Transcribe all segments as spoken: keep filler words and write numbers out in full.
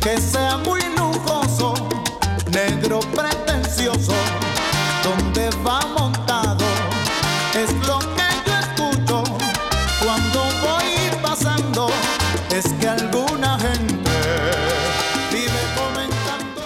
que sea muy lujoso, negro pretencioso, donde va montado, es lo que yo escucho cuando voy pasando, es que alguna gente vive comentando.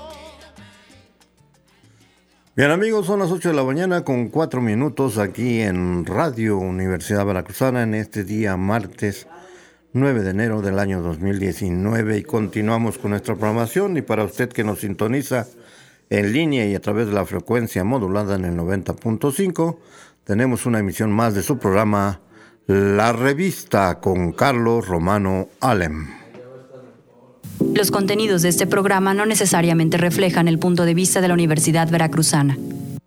Bien amigos, son las ocho de la mañana con cuatro minutos aquí en Radio Universidad Veracruzana en este día martes nueve de enero del año dos mil diecinueve, y continuamos con nuestra programación. Y para usted que nos sintoniza en línea y a través de la frecuencia modulada en el noventa punto cinco, tenemos una emisión más de su programa La Revista con Carlos Romano Alem. Los contenidos de este programa no necesariamente reflejan el punto de vista de la Universidad Veracruzana.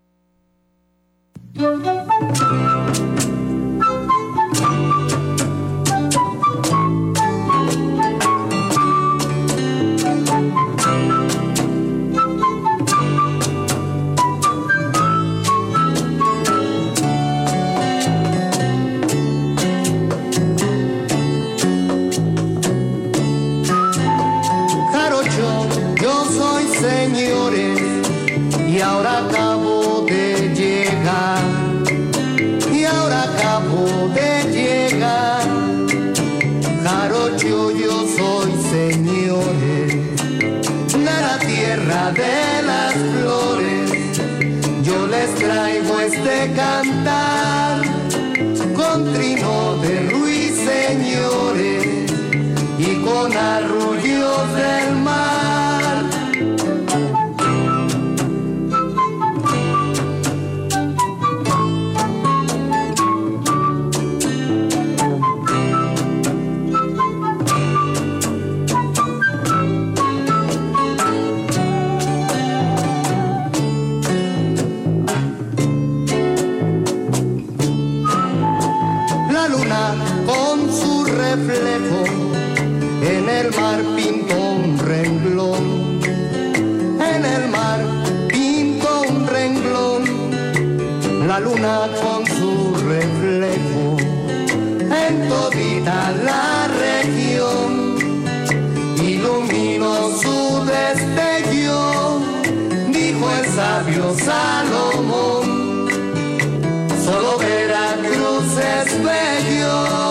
De las flores, yo les traigo este cantar con trino de ruiseñores y con arrullos del mar. Reflejo en el mar pintó un renglón, en el mar pintó un renglón, la luna con su reflejo en todita la región, iluminó su destello, dijo el sabio Salomón, solo Veracruz es bello.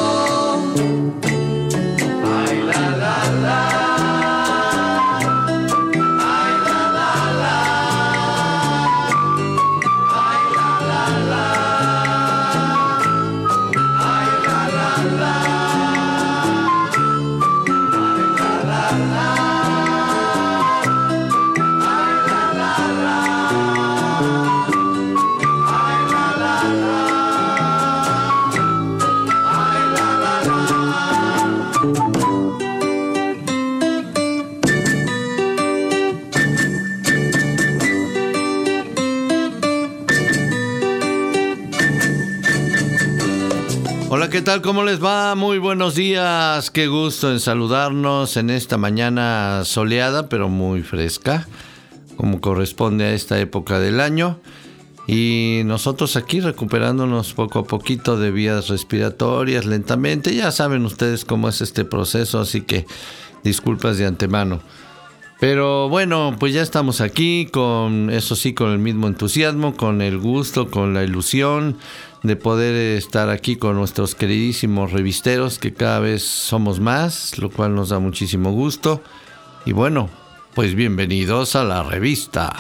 Hola, ¿qué tal? ¿Cómo les va? Muy buenos días. Qué gusto en saludarnos en esta mañana soleada, pero muy fresca, como corresponde a esta época del año. Y nosotros aquí recuperándonos poco a poquito de vías respiratorias lentamente. Ya saben ustedes cómo es este proceso, así que disculpas de antemano. Pero bueno, pues ya estamos aquí, con eso sí, con el mismo entusiasmo, con el gusto, con la ilusión de poder estar aquí con nuestros queridísimos revisteros, que cada vez somos más, lo cual nos da muchísimo gusto. Y bueno, pues bienvenidos a la revista.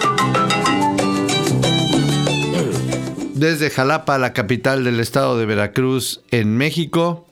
Desde Jalapa, la capital del estado de Veracruz, en México,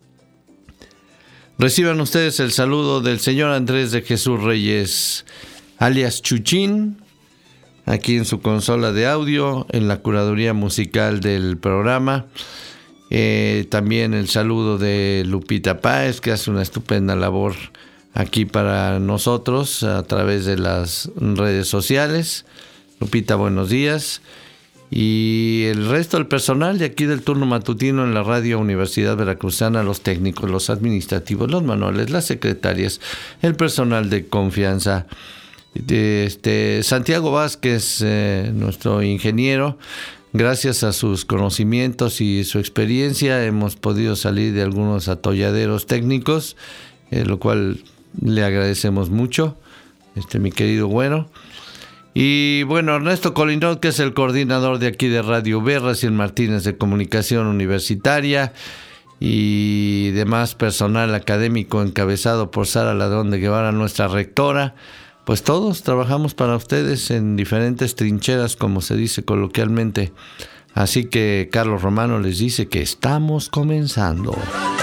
reciban ustedes el saludo del señor Andrés de Jesús Reyes, alias Chuchín, aquí en su consola de audio, en la curaduría musical del programa. Eh, también el saludo de Lupita Páez, que hace una estupenda labor aquí para nosotros a través de las redes sociales. Lupita, buenos días. Y el resto del personal de aquí del turno matutino en la Radio Universidad Veracruzana, los técnicos, los administrativos, los manuales, las secretarias, el personal de confianza. De este Santiago Vázquez, eh, nuestro ingeniero, gracias a sus conocimientos y su experiencia hemos podido salir de algunos atolladeros técnicos, eh, lo cual le agradecemos mucho, este mi querido Güero. Y bueno, Ernesto Colinot, que es el coordinador de aquí de Radio B, Raciel Martínez de Comunicación Universitaria y demás personal académico encabezado por Sara Ladrón de Guevara, nuestra rectora. Pues todos trabajamos para ustedes en diferentes trincheras, como se dice coloquialmente. Así que Carlos Romano les dice que estamos comenzando.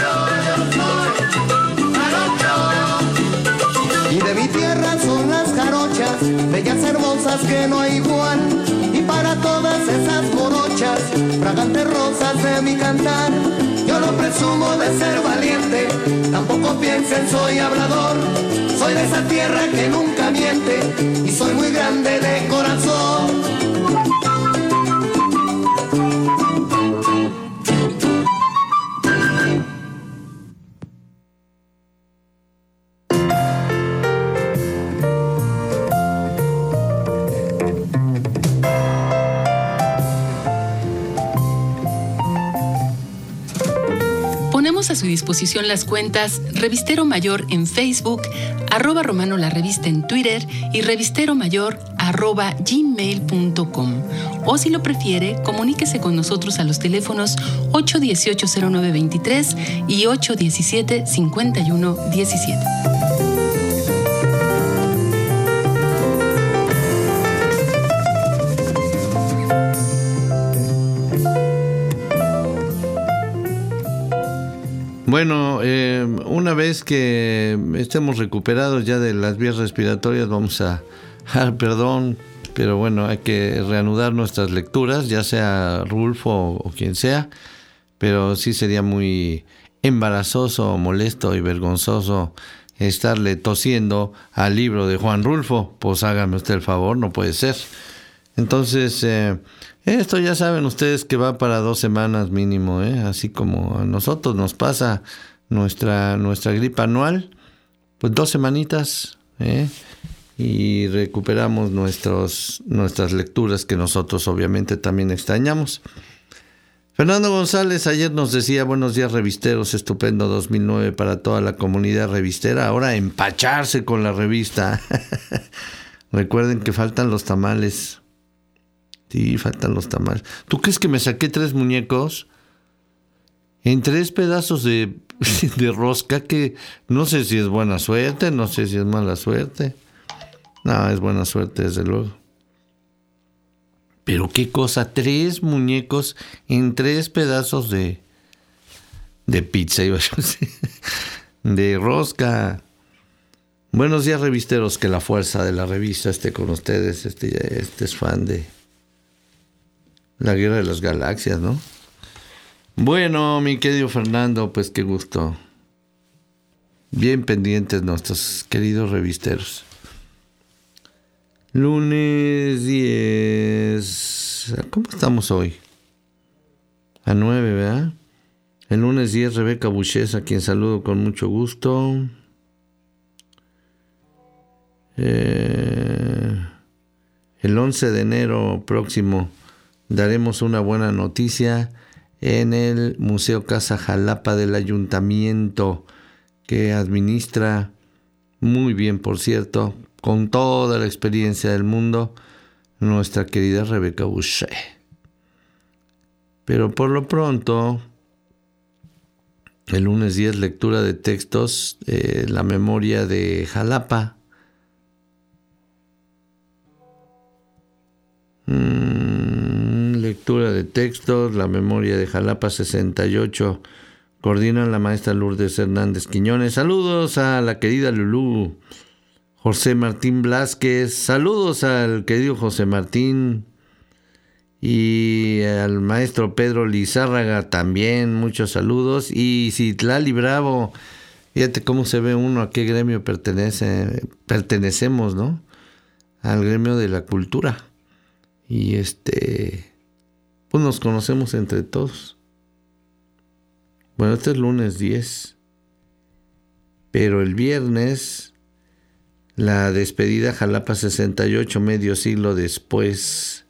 Y de mi tierra son las jarochas, bellas hermosas que no hay igual. Y para todas esas morochas, fragantes rosas de mi cantar, yo no presumo de ser valiente, tampoco piensen soy hablador. Soy de esa tierra que nunca miente y soy muy grande de corazón. Ponemos a su disposición las cuentas Revistero Mayor en Facebook, arroba Romano la Revista en Twitter y Revistero Mayor arroba gmail punto com. O si lo prefiere, comuníquese con nosotros a los teléfonos ocho uno ocho, cero nueve dos tres y ocho uno siete, cinco uno uno siete. Bueno, eh, una vez que estemos recuperados ya de las vías respiratorias, vamos a, ah, perdón, pero bueno, hay que reanudar nuestras lecturas, ya sea Rulfo o, o quien sea, pero sí sería muy embarazoso, molesto y vergonzoso estarle tosiendo al libro de Juan Rulfo. Pues hágame usted el favor, no puede ser. Entonces, eh, esto ya saben ustedes que va para dos semanas mínimo, ¿eh? Así como a nosotros nos pasa nuestra, nuestra gripa anual, pues dos semanitas, ¿eh? Y recuperamos nuestros, nuestras lecturas que nosotros obviamente también extrañamos. Fernando González ayer nos decía, buenos días revisteros, estupendo dos mil nueve para toda la comunidad revistera, ahora empacharse con la revista. Recuerden que faltan los tamales. Sí, faltan los tamales. ¿Tú crees que me saqué tres muñecos? En tres pedazos de, de rosca, que no sé si es buena suerte, no sé si es mala suerte. No, es buena suerte, desde luego. Pero qué cosa, tres muñecos en tres pedazos de, de pizza, iba yo a decir, de rosca. Buenos días, revisteros, que la fuerza de la revista esté con ustedes. Este, este es fan de La Guerra de las Galaxias, ¿no? Bueno, mi querido Fernando, pues qué gusto. Bien pendientes nuestros queridos revisteros. Lunes diez. ¿Cómo estamos hoy? A nueve, ¿verdad? El lunes diez, Rebeca Buches, a quien saludo con mucho gusto. Eh, el once de enero próximo daremos una buena noticia en el Museo Casa Jalapa del Ayuntamiento, que administra muy bien, por cierto, con toda la experiencia del mundo, nuestra querida Rebeca Boucher. Pero por lo pronto, el lunes diez, lectura de textos, eh, la memoria de Jalapa. Mm, lectura de textos, la memoria de Jalapa sesenta y ocho. Coordina la maestra Lourdes Hernández Quiñones. Saludos a la querida Lulú. José Martín Blázquez. Saludos al querido José Martín. Y al maestro Pedro Lizárraga también. Muchos saludos. Y Citlali Bravo. Fíjate cómo se ve uno a qué gremio pertenece. Pertenecemos, ¿no? Al gremio de la cultura. Y este, pues nos conocemos entre todos. Bueno, este es lunes diez. Pero el viernes, la despedida Jalapa sesenta y ocho, medio siglo después.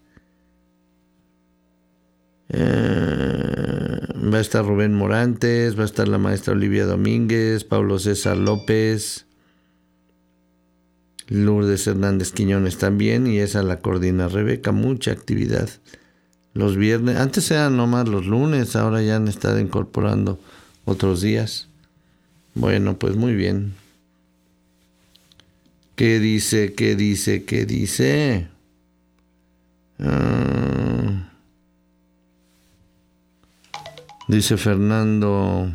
Eh, va a estar Rubén Morantes, va a estar la maestra Olivia Domínguez, Pablo César López. Lourdes Hernández Quiñones también, y esa la coordina Rebeca. Mucha actividad los viernes. Antes eran nomás los lunes, ahora ya han estado incorporando otros días. Bueno, pues muy bien. ¿Qué dice? ¿Qué dice? ¿Qué dice? Uh, dice Fernando.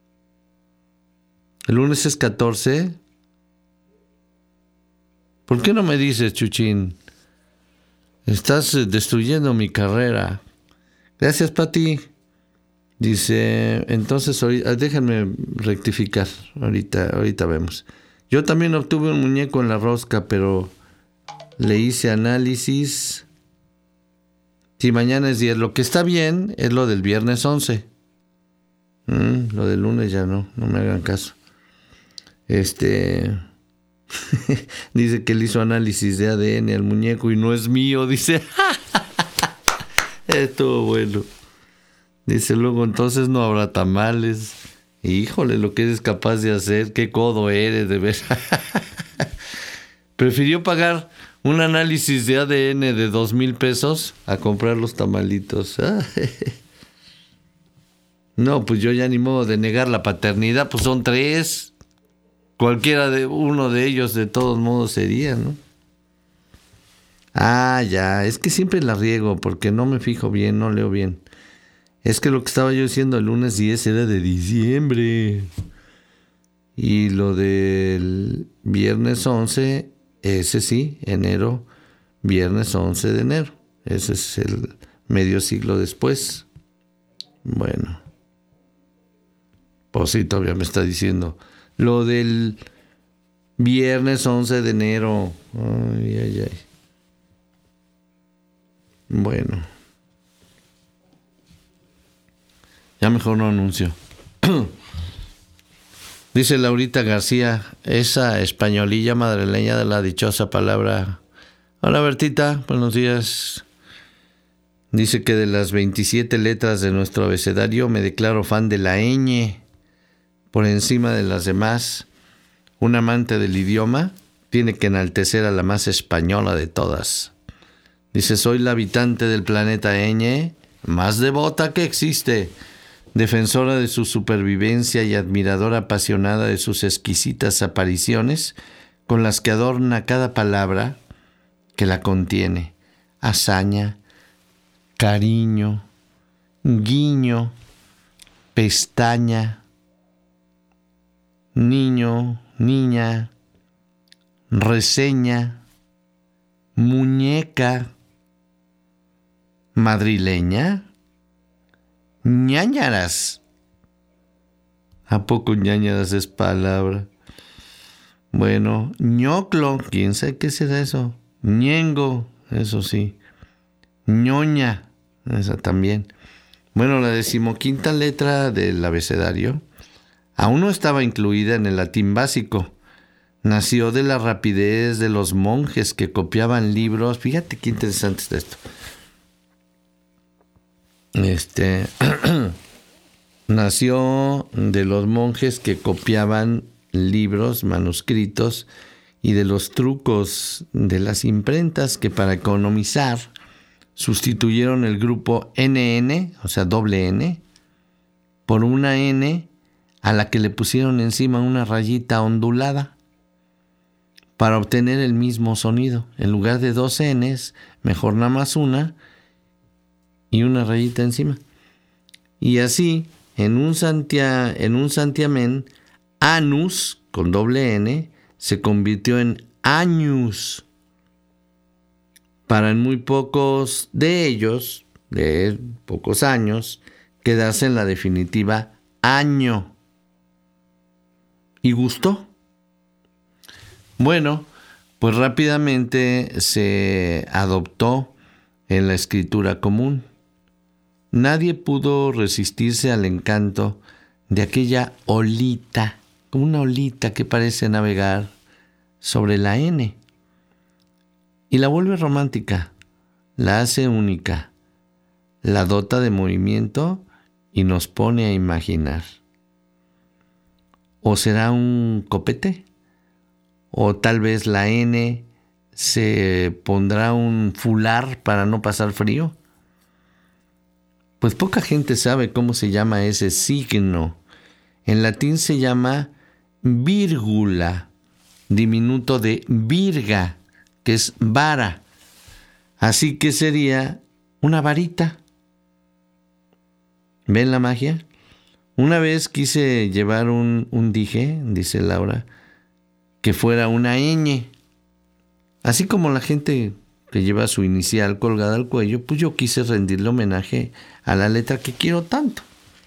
¿El lunes es catorce? ¿Por qué no me dices, Chuchín? Estás destruyendo mi carrera. Gracias, Pati. Dice, entonces, ahorita, déjenme rectificar. Ahorita, ahorita vemos. Yo también obtuve un muñeco en la rosca, pero le hice análisis. Si mañana es diez, lo que está bien es lo del viernes once. Mm, lo del lunes ya no, no me hagan caso. Este... dice que le hizo análisis de A D N al muñeco y no es mío, dice. Estuvo bueno. Dice, luego entonces no habrá tamales. Híjole, lo que eres capaz de hacer, qué codo eres, de ver. Prefirió pagar un análisis de A D N de dos mil pesos a comprar los tamalitos. No, pues yo ya ni modo de negar la paternidad, pues son tres. Cualquiera de uno de ellos de todos modos sería, ¿no? Ah, ya, es que siempre la riego porque no me fijo bien, no leo bien. Es que lo que estaba yo diciendo el lunes diez era de diciembre. Y lo del viernes once, ese sí, enero, viernes once de enero. Ese es el medio siglo después. Bueno. Pues sí, todavía me está diciendo... Lo del viernes once de enero. Ay, ay, ay. Bueno. Ya mejor no anuncio. Dice Laurita García, esa españolilla madrileña de la dichosa palabra. Hola, Bertita, buenos días. Dice que de las veintisiete letras de nuestro abecedario me declaro fan de la ñ. Por encima de las demás, un amante del idioma tiene que enaltecer a la más española de todas. Dice, soy la habitante del planeta ñ, más devota que existe, defensora de su supervivencia y admiradora apasionada de sus exquisitas apariciones, con las que adorna cada palabra que la contiene. Hazaña, cariño, guiño, pestaña, niño, niña, reseña, muñeca, madrileña, ñañaras. ¿A poco ñañaras es palabra? Bueno, ñoclo, quién sabe qué será eso. Ñengo, eso sí. ñoña, esa también. Bueno, la decimoquinta letra del abecedario aún no estaba incluida en el latín básico. Nació de la rapidez de los monjes que copiaban libros. Fíjate qué interesante está esto. Este nació de los monjes que copiaban libros, manuscritos, y de los trucos de las imprentas que para economizar sustituyeron el grupo ene ene, o sea, doble N, por una N a la que le pusieron encima una rayita ondulada para obtener el mismo sonido. En lugar de dos Ns, mejor nada más una y una rayita encima. Y así, en un, santia, en un santiamén, anus, con doble N, se convirtió en añus. Para en muy pocos de ellos, de pocos años, quedarse en la definitiva año. Y gustó. Bueno, pues rápidamente se adoptó en la escritura común. Nadie pudo resistirse al encanto de aquella olita, como una olita que parece navegar sobre la N. Y la vuelve romántica, la hace única, la dota de movimiento y nos pone a imaginar. ¿O será un copete? o tal vez la N se pondrá un fular para no pasar frío. Pues poca gente sabe cómo se llama ese signo. En latín se llama vírgula, diminuto de virga, que es vara. Así que sería una varita. ¿Ven la magia? Una vez quise llevar un, un dije, dice Laura, que fuera una ñ. Así como la gente que lleva su inicial colgada al cuello, pues yo quise rendirle homenaje a la letra que quiero tanto.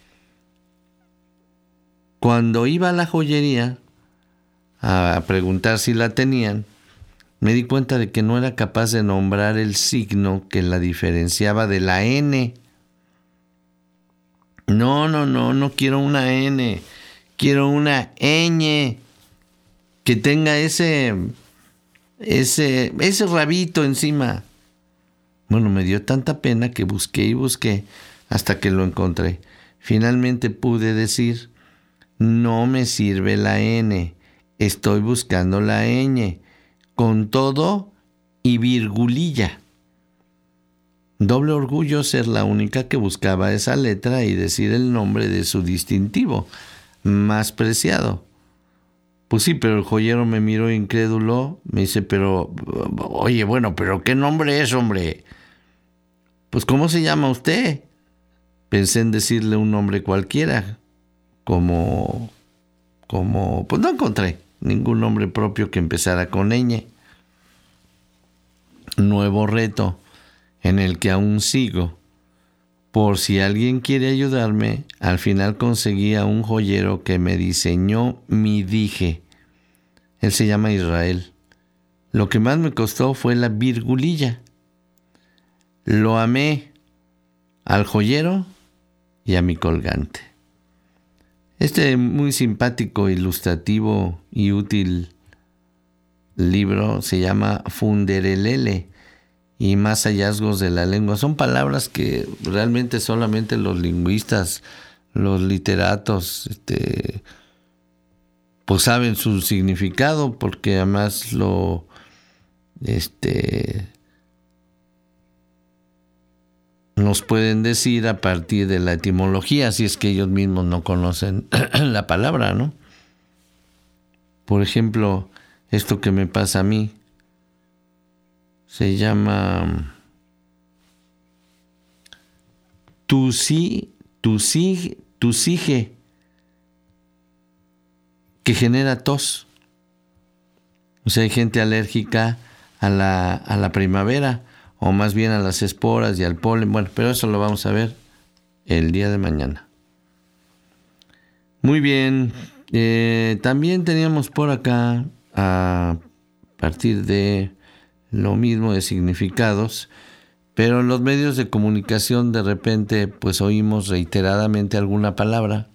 Cuando iba a la joyería a preguntar si la tenían, me di cuenta de que no era capaz de nombrar el signo que la diferenciaba de la N. No, no, no, no quiero una N, quiero una ñ que tenga ese, ese, ese rabito encima. Bueno, me dio tanta pena que busqué y busqué hasta que lo encontré. Finalmente pude decir, no me sirve la N, estoy buscando la ñ, con todo y virgulilla. Doble orgullo ser la única que buscaba esa letra y decir el nombre de su distintivo más preciado. Pues sí, pero el joyero me miró incrédulo, me dice, pero, oye, bueno, pero ¿qué nombre es, hombre? Pues, ¿cómo se llama usted? Pensé en decirle un nombre cualquiera, como, como, pues no encontré ningún nombre propio que empezara con ñ. Nuevo reto en el que aún sigo. Por si alguien quiere ayudarme, al final conseguí a un joyero que me diseñó mi dije. Él se llama Israel. Lo que más me costó fue la virgulilla. Lo amé al joyero y a mi colgante. Este muy simpático, ilustrativo y útil libro se llama Funderelele y más hallazgos de la lengua. Son palabras que realmente solamente los lingüistas, los literatos, este, pues saben su significado, porque además lo, este, nos pueden decir a partir de la etimología, si es que ellos mismos no conocen la palabra, ¿no? Por ejemplo, esto que me pasa a mí se llama tusi, tusi, tusige, que genera tos. O sea, hay gente alérgica a la, a la primavera, o más bien a las esporas y al polen. Bueno, pero eso lo vamos a ver el día de mañana. Muy bien. Eh, también teníamos por acá, a partir de lo mismo de significados, pero en los medios de comunicación de repente pues oímos reiteradamente alguna palabra,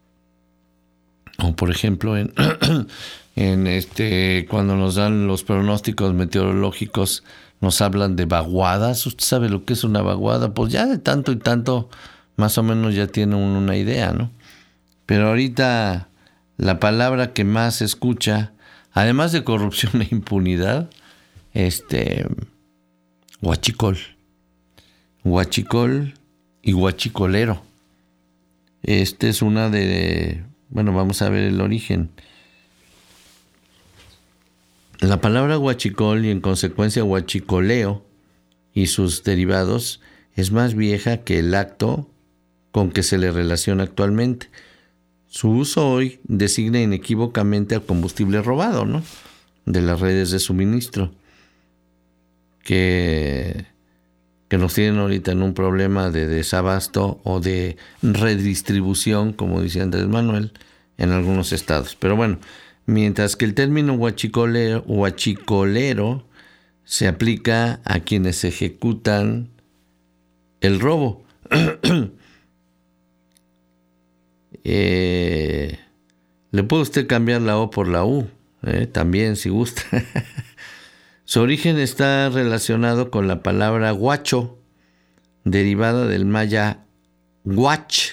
o por ejemplo en, en este cuando nos dan los pronósticos meteorológicos nos hablan de vaguadas. ¿Usted sabe lo que es una vaguada? Pues ya de tanto y tanto más o menos ya tiene uno una idea, ¿no? Pero ahorita la palabra que más se escucha, además de corrupción e impunidad, este, huachicol. Huachicol y huachicolero. Este es una de, bueno, vamos a ver el origen. La palabra huachicol y en consecuencia huachicoleo y sus derivados es más vieja que el acto con que se le relaciona actualmente. Su uso hoy designa inequívocamente al combustible robado, ¿no?, de las redes de suministro, que, que nos tienen ahorita en un problema de desabasto o de redistribución, como dice Andrés Manuel, en algunos estados. Pero bueno, mientras que el término huachicolero, huachicolero se aplica a quienes ejecutan el robo. eh, Le puede usted cambiar la O por la U, eh, también si gusta. Su origen está relacionado con la palabra huacho, derivada del maya huach,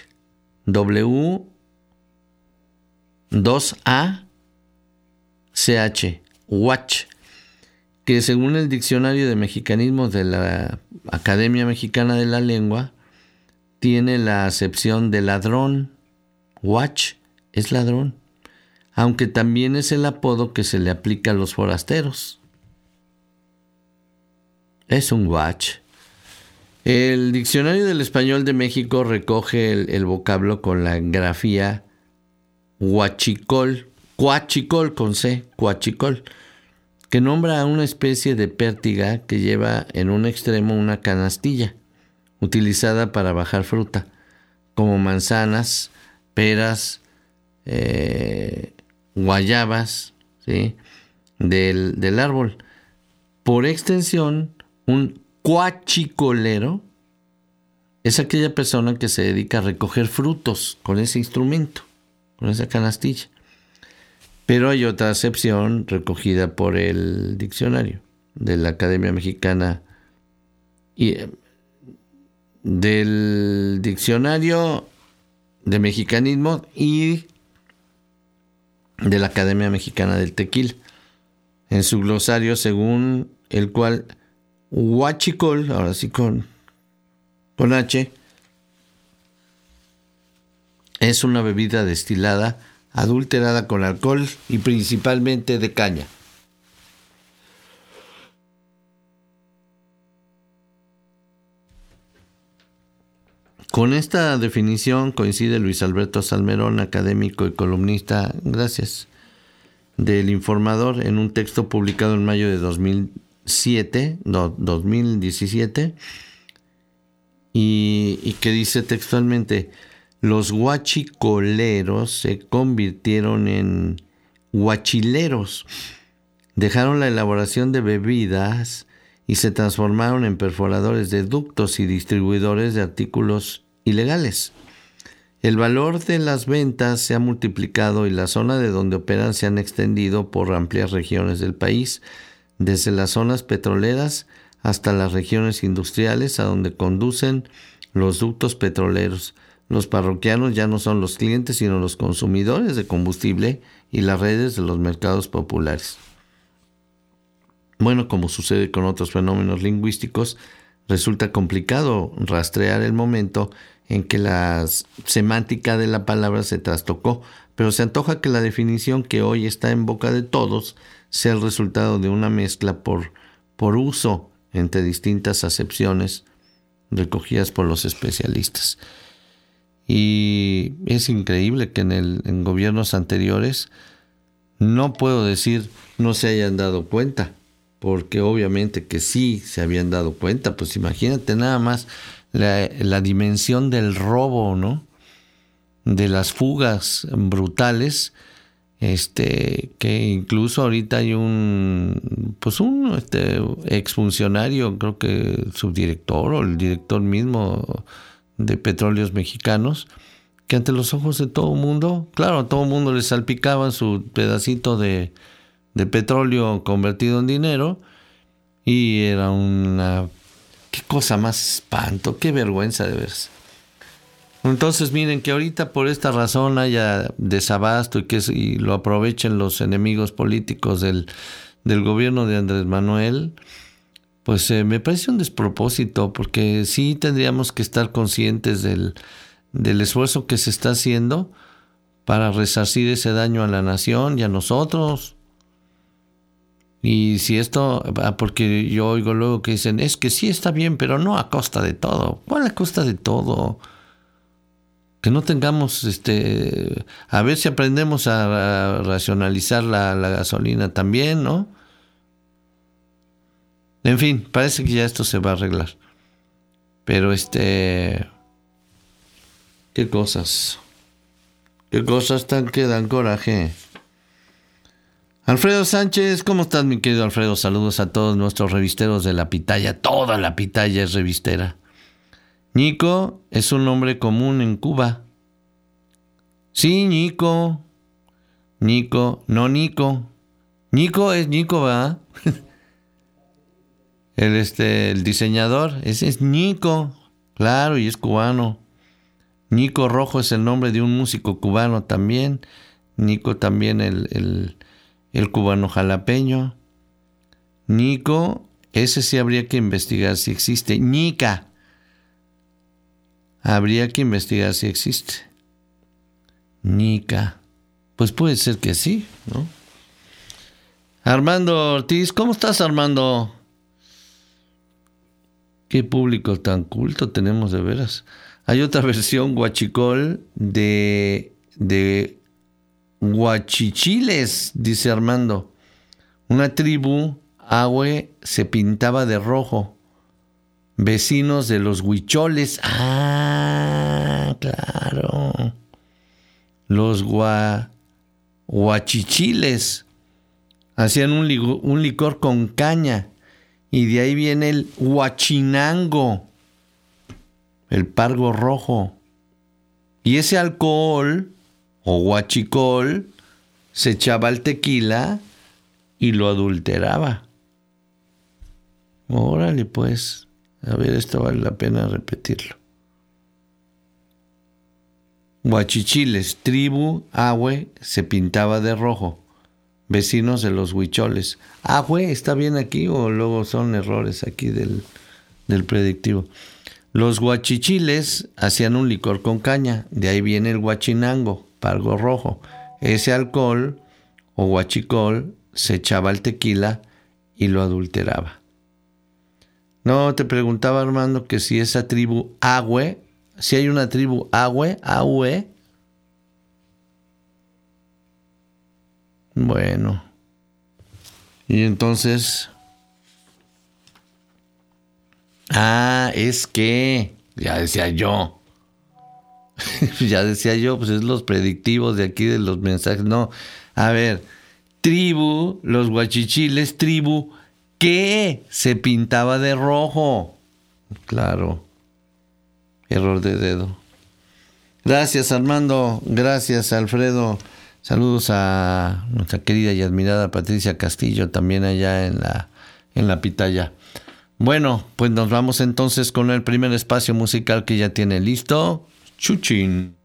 W dos A C H, huach, que según el diccionario de mexicanismos de la Academia Mexicana de la Lengua, tiene la acepción de ladrón. Huach es ladrón, aunque también es el apodo que se le aplica a los forasteros. Es un huach. El Diccionario del Español de México recoge el, el vocablo con la grafía huachicol, cuachicol con C, cuachicol, que nombra a una especie de pértiga que lleva en un extremo una canastilla, utilizada para bajar fruta, como manzanas, peras, eh, guayabas, ¿sí?, del, del árbol. Por extensión, un cuachicolero es aquella persona que se dedica a recoger frutos con ese instrumento, con esa canastilla. Pero hay otra acepción recogida por el diccionario de la Academia Mexicana y del diccionario de mexicanismo y de la Academia Mexicana del Tequila, en su glosario, según el cual huachicol, ahora sí con, con H, es una bebida destilada adulterada con alcohol y principalmente de caña. Con esta definición coincide Luis Alberto Salmerón, académico y columnista, gracias, del Informador, en un texto publicado en mayo de dos mil siete, no, dos mil diecisiete, y, y que dice textualmente: los huachicoleros se convirtieron en huachileros, dejaron la elaboración de bebidas y se transformaron en perforadores de ductos y distribuidores de artículos ilegales. El valor de las ventas se ha multiplicado y la zona de donde operan se han extendido por amplias regiones del país, desde las zonas petroleras hasta las regiones industriales a donde conducen los ductos petroleros. Los parroquianos ya no son los clientes, sino los consumidores de combustible y las redes de los mercados populares. Bueno, como sucede con otros fenómenos lingüísticos, resulta complicado rastrear el momento en que la semántica de la palabra se trastocó, pero se antoja que la definición que hoy está en boca de todos sea el resultado de una mezcla por, por uso entre distintas acepciones recogidas por los especialistas. Y es increíble que en, el, en gobiernos anteriores, no puedo decir no se hayan dado cuenta, porque obviamente que sí se habían dado cuenta. Pues imagínate nada más la, la dimensión del robo, ¿no? De las fugas brutales, este, que incluso ahorita hay un, pues un este, exfuncionario, creo que subdirector o el director mismo de Petróleos Mexicanos, que ante los ojos de todo el mundo, claro, a todo el mundo le salpicaban su pedacito de, de petróleo convertido en dinero, y era una, qué cosa más espanto, qué vergüenza de verse. Entonces miren que ahorita por esta razón haya desabasto y que y lo aprovechen los enemigos políticos del, del gobierno de Andrés Manuel, pues eh, me parece un despropósito, porque sí tendríamos que estar conscientes del, del esfuerzo que se está haciendo para resarcir ese daño a la nación y a nosotros. Y si esto, porque yo oigo luego que dicen, es que sí está bien, pero no a costa de todo. ¿Cuál a costa de todo? Que no tengamos, este, a ver si aprendemos a, a racionalizar la, la gasolina también, ¿no? En fin, parece que ya esto se va a arreglar. Pero este, qué cosas, qué cosas tan que dan coraje. Alfredo Sánchez, ¿cómo estás, mi querido Alfredo? Saludos a todos nuestros revisteros de la pitaya. Toda la pitaya es revistera. Nico es un nombre común en Cuba. Sí, Nico. Nico, no Nico. Nico es Nico, ¿verdad? El, este, el diseñador, ese es Nico. Claro, y es cubano. Nico Rojo es el nombre de un músico cubano también. Nico también el, el, el cubano jalapeño. Nico, ese sí habría que investigar si existe. Nica, habría que investigar si existe. Nica, pues puede ser que sí, ¿no? Armando Ortiz, ¿cómo estás, Armando? Qué público tan culto tenemos, de veras. Hay otra versión huachicol de, de huachichiles, dice Armando. Una tribu, Ahue, se pintaba de rojo. Vecinos de los huicholes. Ah, claro. Los gua, huachichiles hacían un, ligo, un licor con caña. Y de ahí viene el huachinango, el pargo rojo. Y ese alcohol, o huachicol, se echaba al tequila y lo adulteraba. Órale, pues. A ver, esto vale la pena repetirlo. Huachichiles, tribu, Ahue, se pintaba de rojo. Vecinos de los huicholes. Ahue, ¿está bien aquí o luego son errores aquí del, del predictivo? Los huachichiles hacían un licor con caña. De ahí viene el huachinango, pargo rojo. Ese alcohol o huachicol se echaba al tequila y lo adulteraba. No, te preguntaba, Armando, que si esa tribu Ahue, si hay una tribu Ahue, Ahue. Bueno. Y entonces... Ah, es que... Ya decía yo. ya decía yo, pues es los predictivos de aquí de los mensajes. No, a ver. Tribu, los huachichiles, tribu... ¿Qué? Se pintaba de rojo. Claro. Error de dedo. Gracias, Armando. Gracias, Alfredo. Saludos a nuestra querida y admirada Patricia Castillo, también allá en la, en la pitaya. Bueno, pues nos vamos entonces con el primer espacio musical que ya tiene listo. Chuchín.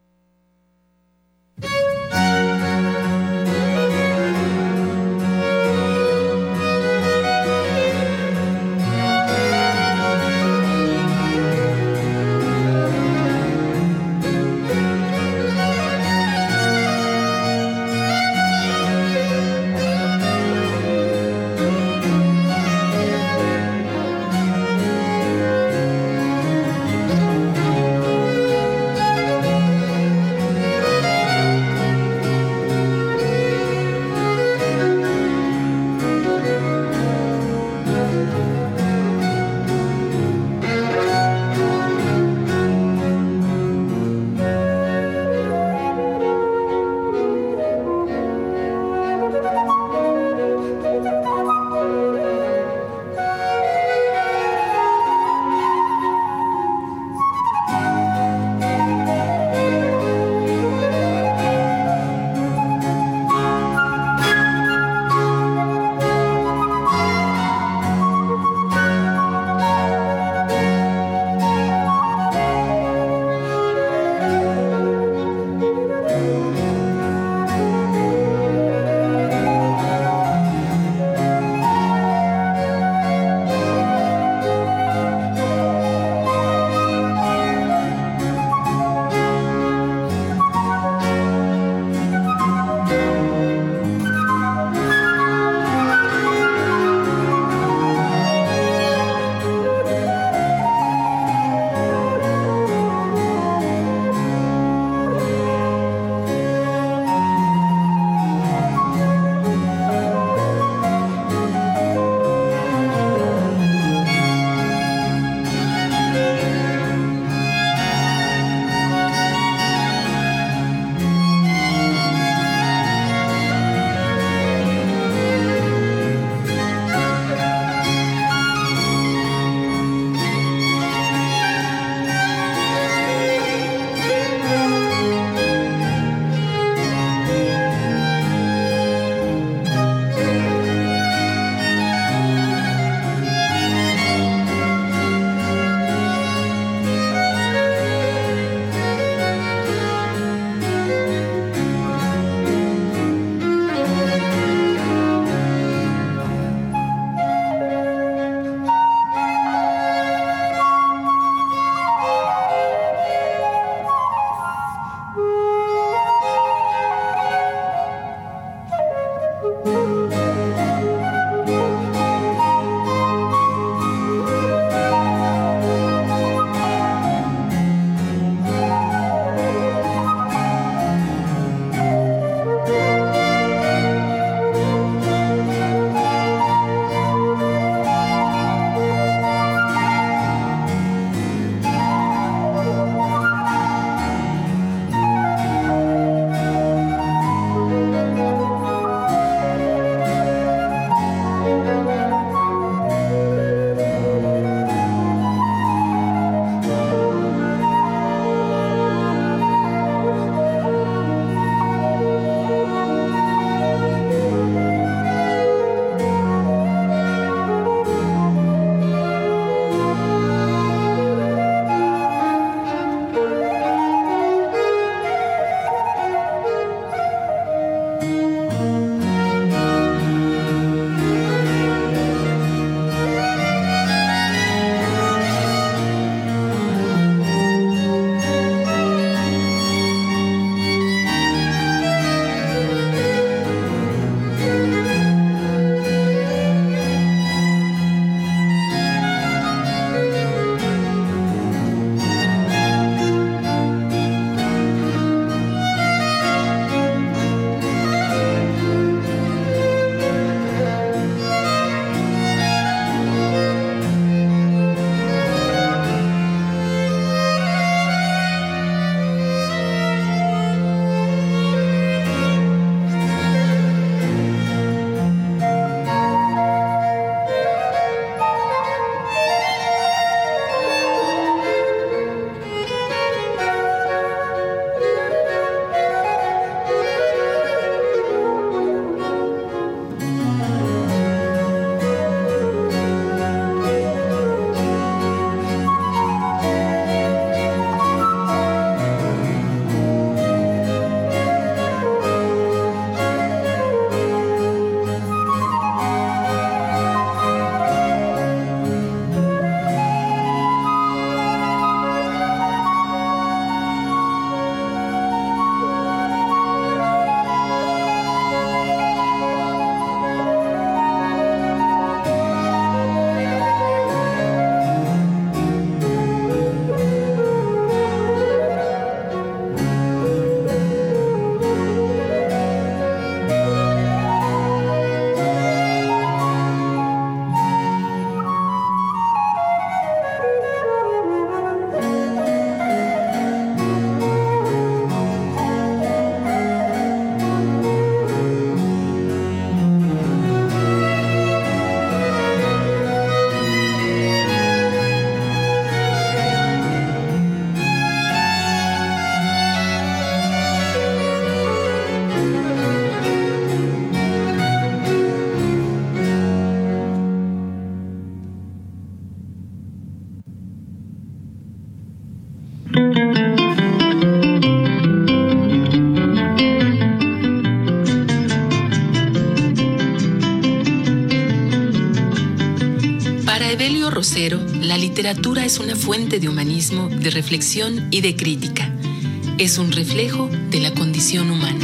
Para Evelio Rosero, la literatura es una fuente de humanismo, de reflexión y de crítica. Es un reflejo de la condición humana.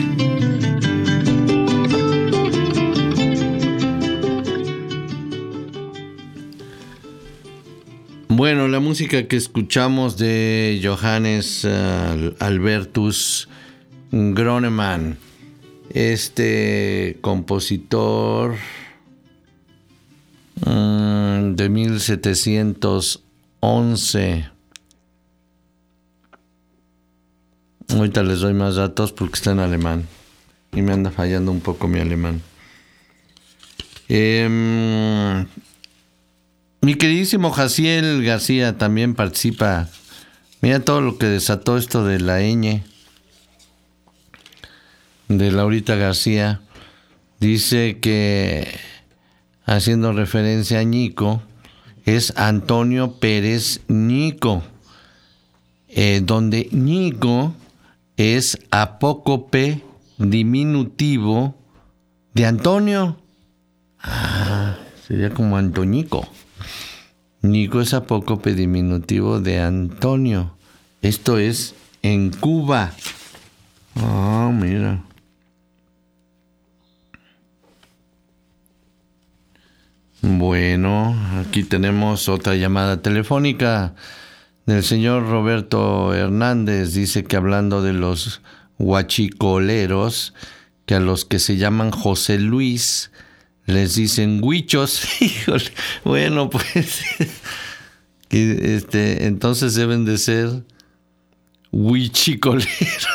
Bueno, la música que escuchamos de Johannes uh, Albertus Gronemann, este compositor um, de mil setecientos once. Ahorita les doy más datos porque está en alemán y me anda fallando un poco mi alemán. Eh, Mi queridísimo Jaciel García también participa. Mira todo lo que desató esto de la ñ de Laurita García. Dice que, haciendo referencia a Ñico, es Antonio Pérez Ñico, eh, donde Ñico es apócope diminutivo de Antonio. Ah, sería como Antoñico. Ñico es apócope diminutivo de Antonio. Esto es en Cuba. Ah, oh, mira. Bueno, aquí tenemos otra llamada telefónica del señor Roberto Hernández. Dice que hablando de los huachicoleros, que a los que se llaman José Luis les dicen huichos. Híjole, bueno, pues este, entonces deben de ser huichicoleros.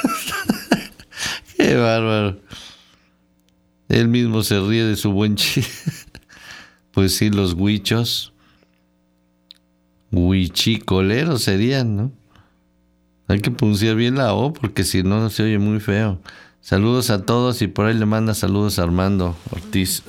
Qué bárbaro. Él mismo se ríe de su buen chiste. Pues sí, los huichos, huichicoleros serían, ¿no? Hay que pronunciar bien la O porque si no se oye muy feo. Saludos a todos y por ahí le manda saludos a Armando Ortiz.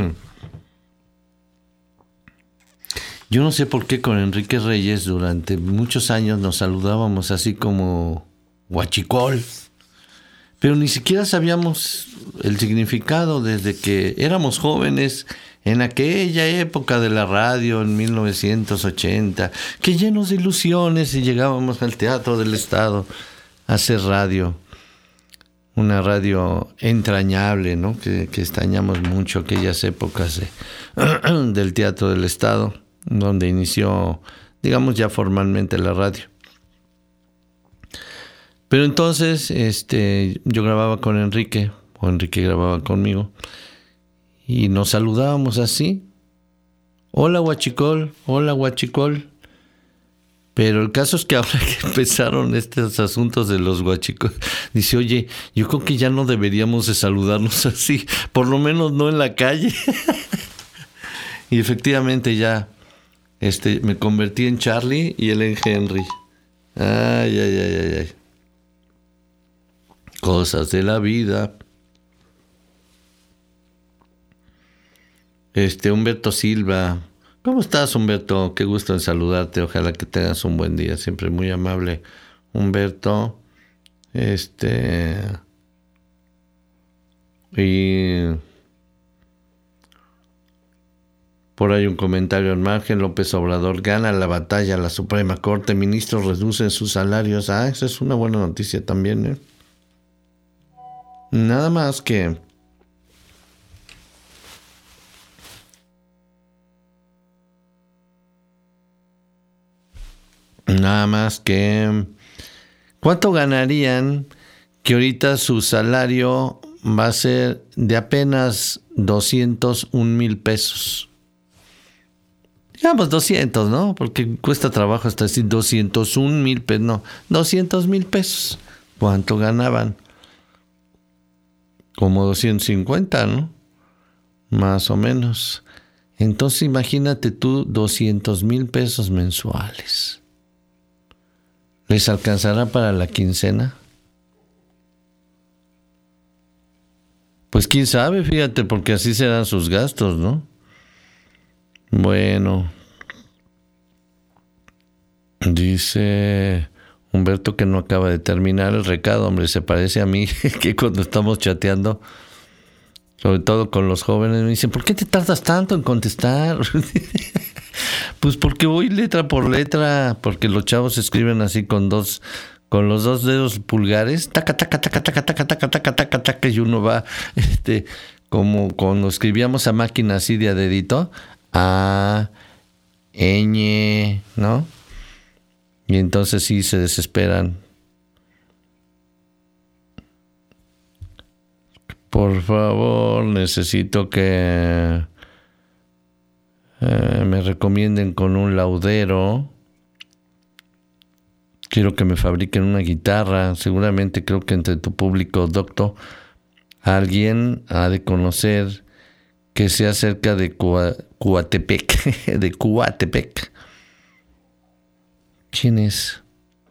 Yo no sé por qué con Enrique Reyes durante muchos años nos saludábamos así como huachicol, pero ni siquiera sabíamos el significado desde que éramos jóvenes en aquella época de la radio en mil novecientos ochenta, que llenos de ilusiones y llegábamos al Teatro del Estado a hacer radio. Una radio entrañable, ¿no? Que, que extrañamos mucho aquellas épocas de, del Teatro del Estado, donde inició, digamos, ya formalmente la radio. Pero entonces, este, yo grababa con Enrique, o Enrique grababa conmigo, y nos saludábamos así. Hola, huachicol, hola, huachicol. Pero el caso es que ahora que empezaron estos asuntos de los huachicos, dice, oye, yo creo que ya no deberíamos de saludarnos así, por lo menos no en la calle. Y efectivamente ya este, me convertí en Charlie y él en Henry. Ay, ay, ay, ay, ay. Cosas de la vida. Este, Humberto Silva. ¿Cómo estás, Humberto? Qué gusto en saludarte. Ojalá que tengas un buen día. Siempre muy amable, Humberto. Este... Y... Por ahí un comentario al margen. López Obrador gana la batalla a la Suprema Corte. Ministros reducen sus salarios. Ah, esa es una buena noticia también, ¿eh? Nada más que... Nada más que... ¿Cuánto ganarían que ahorita su salario va a ser de apenas doscientos un mil pesos? Digamos doscientos, ¿no? Porque cuesta trabajo hasta decir doscientos un mil pesos. No, doscientos mil pesos. ¿Cuánto ganaban? Como doscientos cincuenta, ¿no? Más o menos. Entonces imagínate tú doscientos mil pesos mensuales. ¿Les alcanzará para la quincena? Pues quién sabe, fíjate, porque así serán sus gastos, ¿no? Bueno, dice Humberto que no acaba de terminar el recado, hombre, se parece a mí que cuando estamos chateando, sobre todo con los jóvenes, me dicen, ¿por qué te tardas tanto en contestar? Pues porque voy letra por letra, porque los chavos escriben así con dos, con los dos dedos pulgares, taca, taca, taca, taca, taca, taca, taca, taca, taca, y uno va, este, como cuando escribíamos a máquina así de a dedito, a, ñ, ¿no? Y entonces sí se desesperan. Por favor, necesito que eh, me recomienden con un laudero. Quiero que me fabriquen una guitarra. Seguramente creo que entre tu público, doctor, alguien ha de conocer que sea cerca de Cua- Coatepec, de Coatepec. ¿Quién es?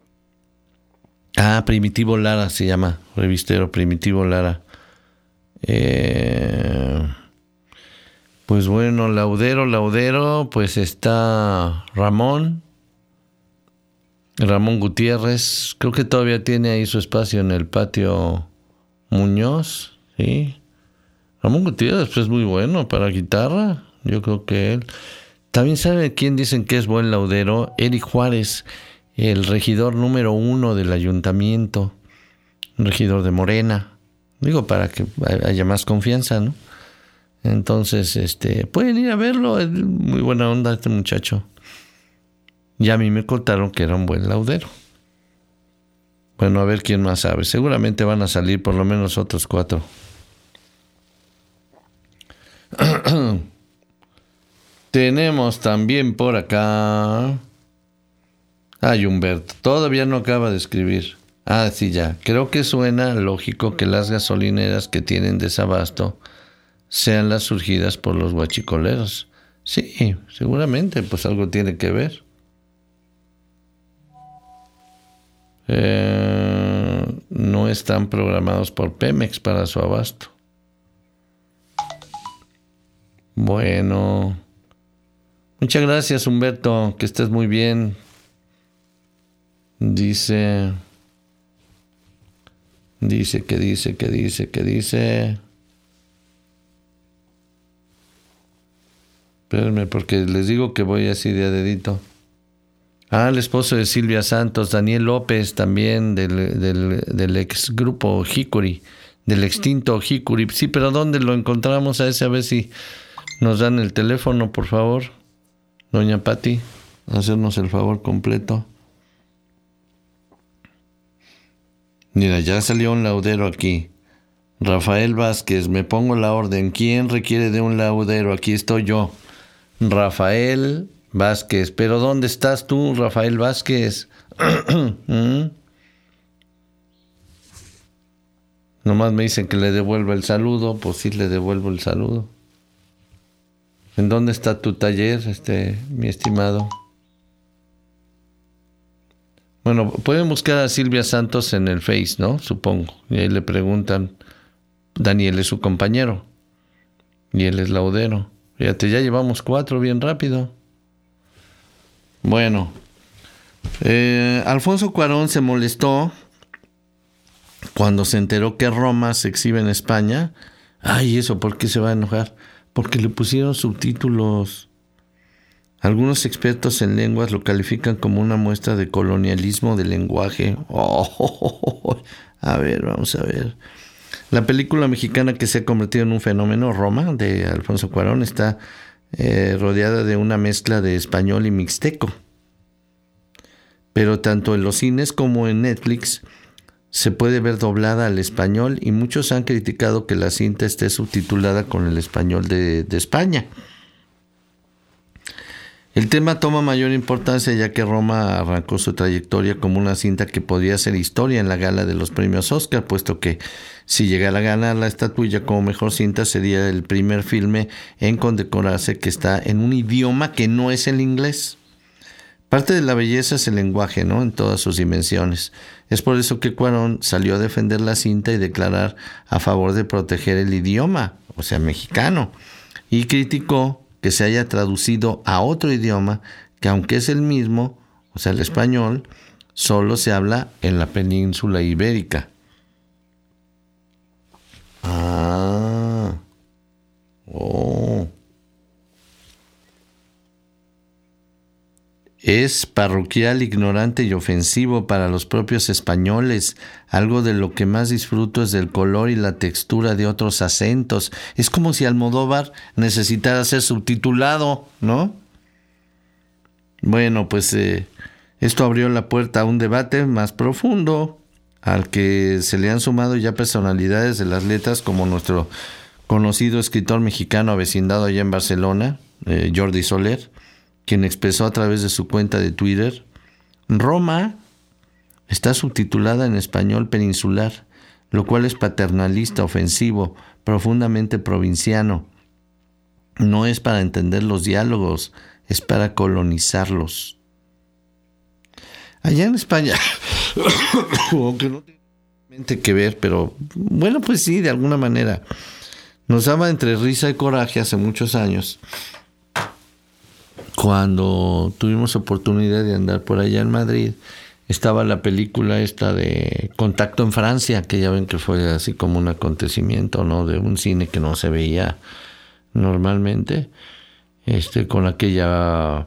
Ah, Primitivo Lara se llama, revistero Primitivo Lara. Eh, pues bueno, laudero, laudero, pues está Ramón, Ramón Gutiérrez, creo que todavía tiene ahí su espacio en el patio Muñoz, ¿sí? Ramón Gutiérrez, pues es muy bueno para guitarra, yo creo que él. También sabe quién dicen que es buen laudero, Eric Juárez, el regidor número uno del ayuntamiento, un regidor de Morena. Digo, para que haya más confianza, ¿no? Entonces, este, pueden ir a verlo, es muy buena onda este muchacho. Y a mí me contaron que era un buen laudero. Bueno, a ver quién más sabe. Seguramente van a salir por lo menos otros cuatro. Tenemos también por acá... Ay, Humberto, todavía no acaba de escribir. Ah, sí, ya. Creo que suena lógico que las gasolineras que tienen desabasto sean las surgidas por los guachicoleros. Sí, seguramente, pues algo tiene que ver. Eh, no están programados por Pemex para su abasto. Bueno. Muchas gracias, Humberto. Que estés muy bien. Dice... Dice, que dice, que dice, que dice... Espérenme, porque les digo que voy así de a dedito. Ah, el esposo de Silvia Santos, Daniel López, también del, del, del ex grupo Hickory, del extinto Hickory. Sí, pero ¿dónde lo encontramos a ese? A ver si nos dan el teléfono, por favor. Doña Pati, hacernos el favor completo. Mira, ya salió un laudero aquí. Rafael Vázquez, me pongo la orden. ¿Quién requiere de un laudero? Aquí estoy yo. Rafael Vázquez. ¿Pero dónde estás tú, Rafael Vázquez? ¿Mm? Nomás me dicen que le devuelva el saludo. Pues sí, le devuelvo el saludo. ¿En dónde está tu taller, este, mi estimado? Bueno, pueden buscar a Silvia Santos en el Face, ¿no? Supongo. Y ahí le preguntan. Daniel es su compañero. Y él es laudero. Fíjate, ya llevamos cuatro bien rápido. Bueno. Eh, Alfonso Cuarón se molestó cuando se enteró que Roma se exhibe en España. Ay, ¿eso por qué se va a enojar? Porque le pusieron subtítulos. Algunos expertos en lenguas lo califican como una muestra de colonialismo del lenguaje. Oh, oh, oh, oh. A ver, vamos a ver. La película mexicana que se ha convertido en un fenómeno, Roma, de Alfonso Cuarón, está eh, rodeada de una mezcla de español y mixteco. Pero tanto en los cines como en Netflix se puede ver doblada al español y muchos han criticado que la cinta esté subtitulada con el español de, de España. El tema toma mayor importancia ya que Roma arrancó su trayectoria como una cinta que podría ser historia en la gala de los premios Oscar, puesto que si llegara a ganar la estatuilla como mejor cinta sería el primer filme en condecorarse que está en un idioma que no es el inglés. Parte de la belleza es el lenguaje, ¿no? En todas sus dimensiones. Es por eso que Cuarón salió a defender la cinta y declarar a favor de proteger el idioma, o sea, mexicano, y criticó que se haya traducido a otro idioma que, aunque es el mismo, o sea, el español, solo se habla en la península ibérica. Ah. Oh. es parroquial, ignorante y ofensivo para los propios españoles. Algo de lo que más disfruto es del color y la textura de otros acentos. Es como si Almodóvar necesitara ser subtitulado, ¿no? Bueno, pues eh, esto abrió la puerta a un debate más profundo, al que se le han sumado ya personalidades de las letras como nuestro conocido escritor mexicano avecindado allá en Barcelona, eh, Jordi Soler, quien expresó a través de su cuenta de Twitter: Roma está subtitulada en español peninsular, lo cual es paternalista, ofensivo, profundamente provinciano. No es para entender los diálogos, es para colonizarlos. Allá en España, aunque no tiene que ver, pero bueno, pues sí, de alguna manera, nos daba entre risa y coraje hace muchos años, cuando tuvimos oportunidad de andar por allá en Madrid. Estaba la película esta de Contacto en Francia, que ya ven que fue así como un acontecimiento, ¿no? De un cine que no se veía normalmente, este, con aquella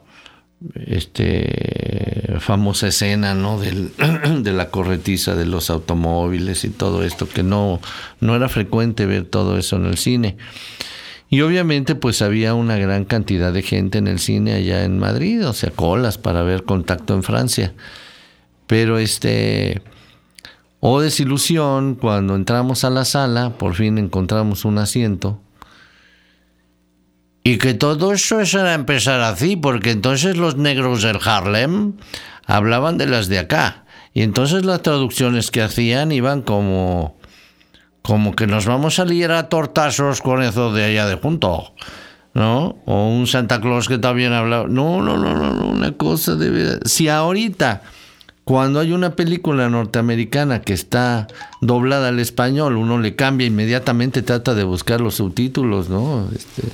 este, famosa escena, ¿no? Del, de la corretiza de los automóviles y todo esto, que no, no era frecuente ver todo eso en el cine. Y obviamente pues había una gran cantidad de gente en el cine allá en Madrid, o sea, colas para ver Contacto en Francia. Pero este, oh desilusión, cuando entramos a la sala, por fin encontramos un asiento. Y que todo eso era empezar así, porque entonces los negros del Harlem hablaban de las de acá. Y entonces las traducciones que hacían iban como... como que nos vamos a liar a tortazos con eso de allá de junto, ¿no? O un Santa Claus que también hablaba. No, no, no, no, una cosa de verdad. Si ahorita, cuando hay una película norteamericana que está doblada al español, uno le cambia inmediatamente, trata de buscar los subtítulos, ¿no? Este...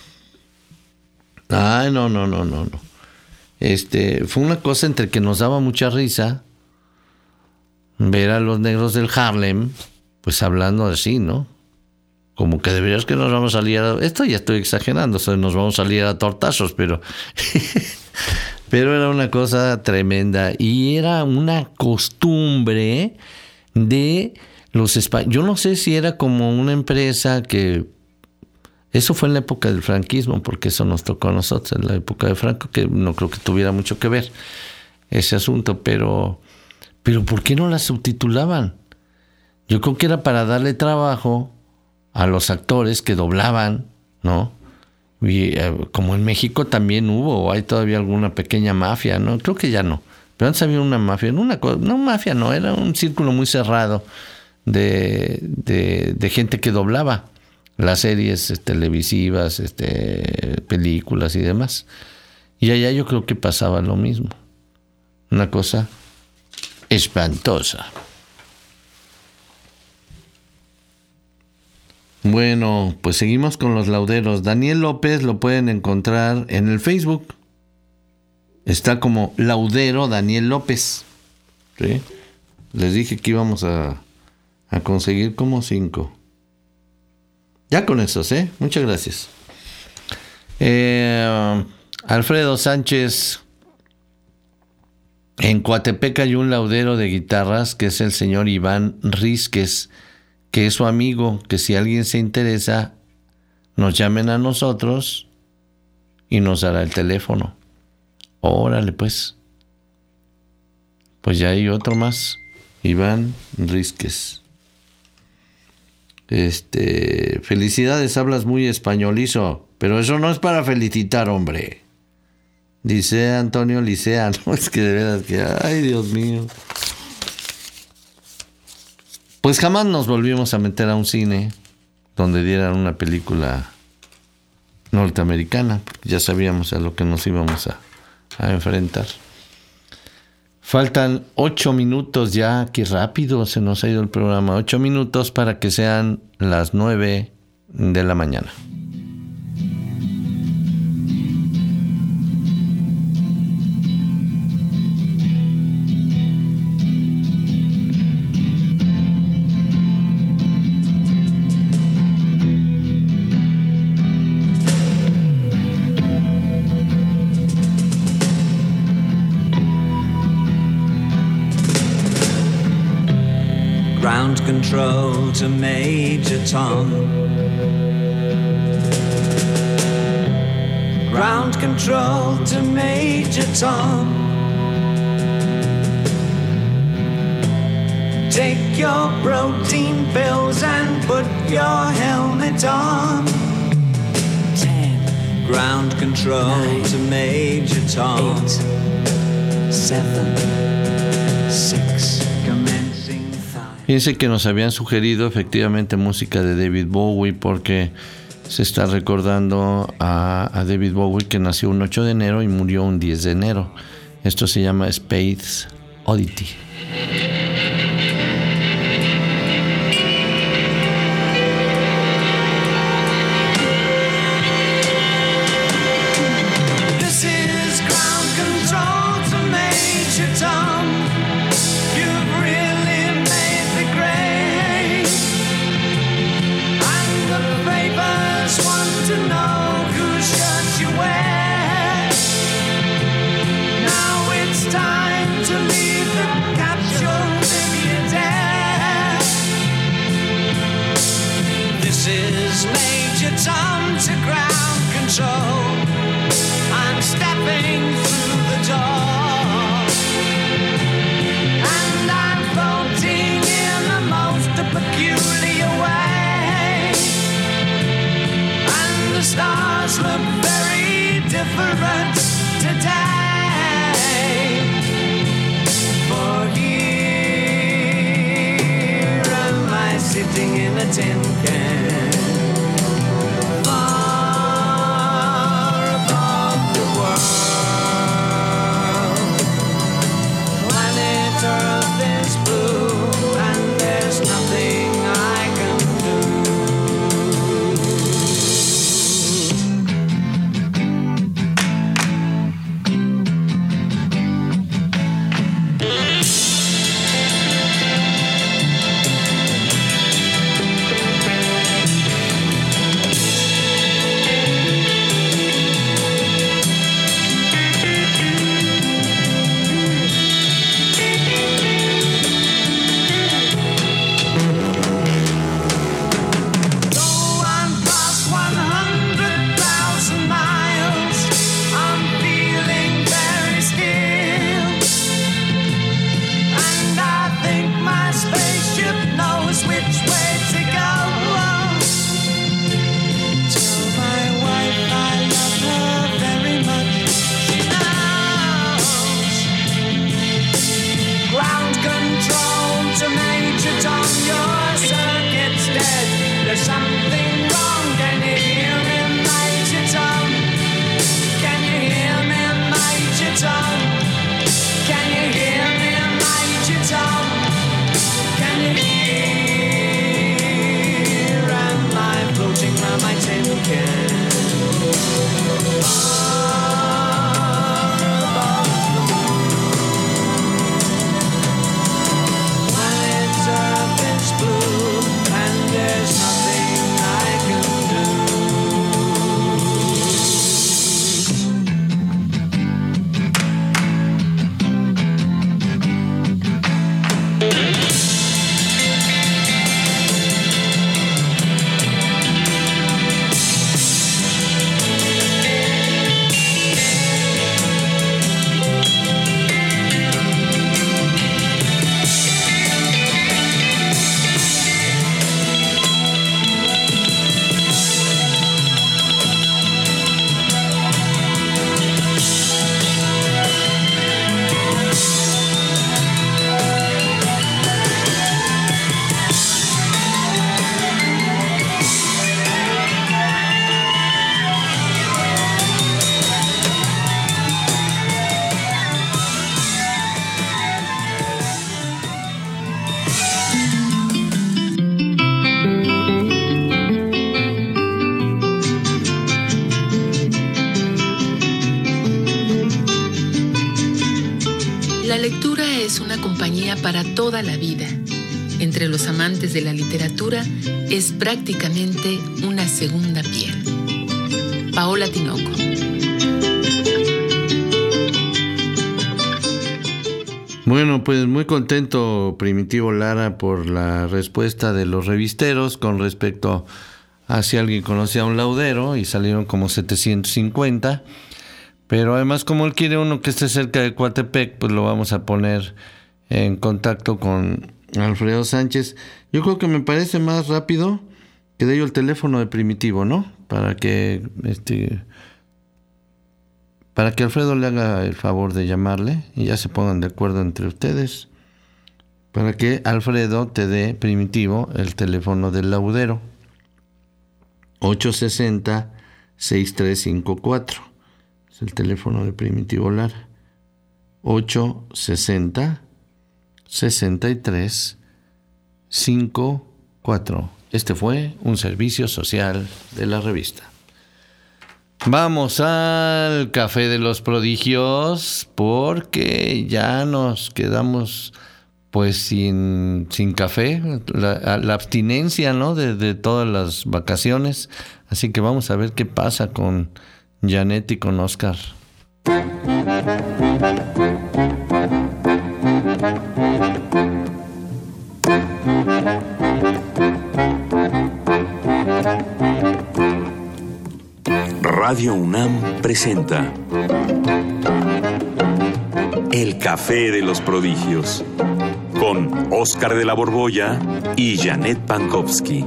Ay, no, no, no, no, no. Este, fue una cosa entre que nos daba mucha risa ver a los negros del Harlem, pues hablando así, ¿no? Como que deberías que nos vamos a liar a... Esto ya estoy exagerando, o sea, nos vamos a liar a tortazos, pero... pero era una cosa tremenda. Y era una costumbre de los españoles. Yo no sé si era como una empresa que... Eso fue en la época del franquismo, porque eso nos tocó a nosotros, en la época de Franco, que no creo que tuviera mucho que ver ese asunto, pero... Pero ¿por qué no la subtitulaban? Yo creo que era para darle trabajo a los actores que doblaban, ¿no? Y eh, como en México también hubo, o hay todavía alguna pequeña mafia, ¿no? Creo que ya no. Pero antes había una mafia, una cosa, no mafia, no, era un círculo muy cerrado de, de, de gente que doblaba las series televisivas, este, películas y demás. Y allá yo creo que pasaba lo mismo. Una cosa espantosa. Bueno, pues seguimos con los lauderos. Daniel López lo pueden encontrar en el Facebook. Está como Laudero Daniel López. ¿Sí? Les dije que íbamos a, a conseguir como cinco. Ya con esos, ¿eh? Muchas gracias. Eh, Alfredo Sánchez. En Coatepec hay un laudero de guitarras que es el señor Iván Rizquez, que es su amigo, que si alguien se interesa, nos llamen a nosotros y nos dará el teléfono. Órale, pues. Pues ya hay otro más, Iván Rizquez. Este, felicidades, hablas muy españolizo, pero eso no es para felicitar, hombre. Dice Antonio Licea, no, es que de veras que, ay, Dios mío. Pues jamás nos volvimos a meter a un cine donde dieran una película norteamericana, porque ya sabíamos a lo que nos íbamos a, a enfrentar. Faltan ocho minutos ya, qué rápido se nos ha ido el programa. Ocho minutos para que sean las nueve de la mañana. Ground control to Major Tom. Ground control to Major Tom. Take your protein pills and put your helmet on. Ten. Ground control nine, to Major Tom. Eight, seven, six. Commencing five. Fíjense que nos habían sugerido efectivamente música de David Bowie porque se está recordando a, a David Bowie, que nació un ocho de enero y murió un diez de enero. Esto se llama Space Oddity. Sitting in a tin can, far above the world. Planet Earth is blue, and there's nothing I can para toda la vida. Entre los amantes de la literatura es prácticamente una segunda piel. Paola Tinoco. Bueno, pues muy contento, Primitivo Lara, por la respuesta de los revisteros con respecto a si alguien conocía a un laudero, y salieron como setecientos cincuenta. Pero además, como él quiere uno que esté cerca de Coatepec, pues lo vamos a poner en contacto con Alfredo Sánchez. Yo creo que me parece más rápido que dé yo el teléfono de Primitivo, ¿no? Para que este para que Alfredo le haga el favor de llamarle y ya se pongan de acuerdo entre ustedes, para que Alfredo te dé, Primitivo, el teléfono del laudero. ocho sesenta, sesenta y tres cincuenta y cuatro es el teléfono de Primitivo Lara. ocho sesenta, sesenta y tres cincuenta y cuatro. Este fue un servicio social de la revista. Vamos al Café de los Prodigios, porque ya nos quedamos pues sin, sin café, la, la abstinencia, ¿no? de, de todas las vacaciones. Así que vamos a ver qué pasa con Janet y con Oscar. Radio UNAM presenta El Café de los Prodigios, con Oscar de la Borbolla y Janet Pankowski.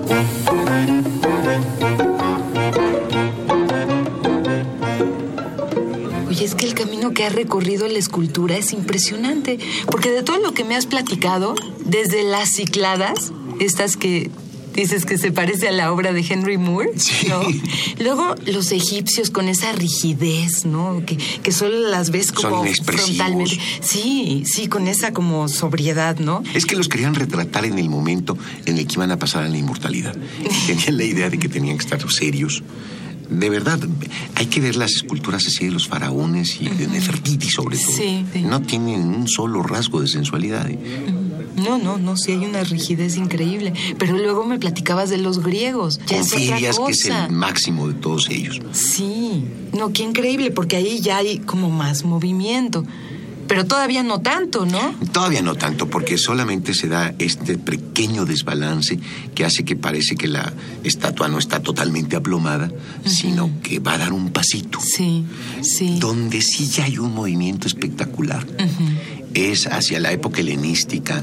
Oye, es que el camino que ha recorrido la escultura es impresionante, porque de todo lo que me has platicado, desde las cicladas, estas que dices que se parece a la obra de Henry Moore, sí. ¿no? Luego los egipcios con esa rigidez, ¿no? Que, que solo las ves como frontalmente. Sí, sí, con esa como sobriedad, ¿no? Es que los querían retratar en el momento en el que iban a pasar a la inmortalidad. Tenían la idea de que tenían que estar serios. De verdad, hay que ver las esculturas así de los faraones y de Nefertiti sobre todo. Sí, sí. No tienen un solo rasgo de sensualidad. No, no, no, sí hay una rigidez increíble. Pero luego me platicabas de los griegos. Ya es otra cosa. Que es el máximo de todos ellos. Sí, no, qué increíble, porque ahí ya hay como más movimiento. Pero todavía no tanto, ¿no? Todavía no tanto, porque solamente se da este pequeño desbalance que hace que parece que la estatua no está totalmente aplomada, uh-huh. sino que va a dar un pasito. Sí, sí. Donde sí ya hay un movimiento espectacular. Uh-huh. Es hacia la época helenística,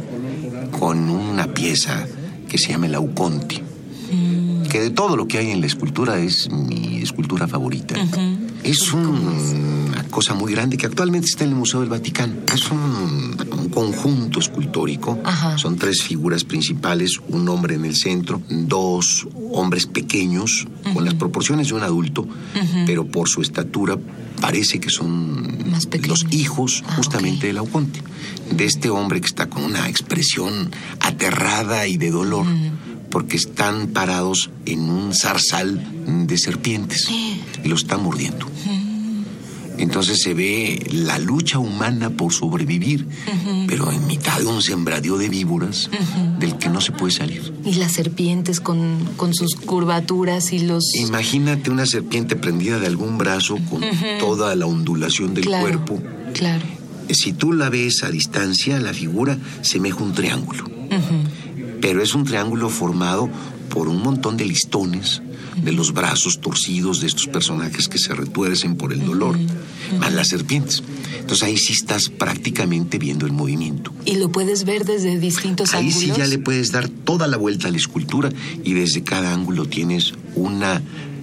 con una pieza que se llama el Lauconte, uh-huh. que de todo lo que hay en la escultura es mi escultura favorita. Uh-huh. Es un... cosa muy grande que actualmente está en el Museo del Vaticano. Es un, un conjunto escultórico. Ajá. Son tres figuras principales, un hombre en el centro, dos hombres pequeños, uh-huh. con las proporciones de un adulto, uh-huh. pero por su estatura parece que son los hijos ah, justamente okay. de Lauconte, de este hombre que está con una expresión aterrada y de dolor, uh-huh. porque están parados en un zarzal de serpientes y lo están mordiendo. Uh-huh. Entonces se ve la lucha humana por sobrevivir, uh-huh. pero en mitad de un sembradío de víboras uh-huh. del que no se puede salir. Y las serpientes con, con sus curvaturas y los... Imagínate una serpiente prendida de algún brazo con uh-huh. toda la ondulación del claro, cuerpo. Claro. Si tú la ves a distancia, la figura semeja un triángulo. Uh-huh. Pero es un triángulo formado por un montón de listones de los brazos torcidos de estos personajes que se retuercen por el dolor, uh-huh. más las serpientes. Entonces ahí sí estás prácticamente viendo el movimiento. ¿Y lo puedes ver desde distintos ahí ángulos? Ahí sí ya le puedes dar toda la vuelta a la escultura y desde cada ángulo tienes una...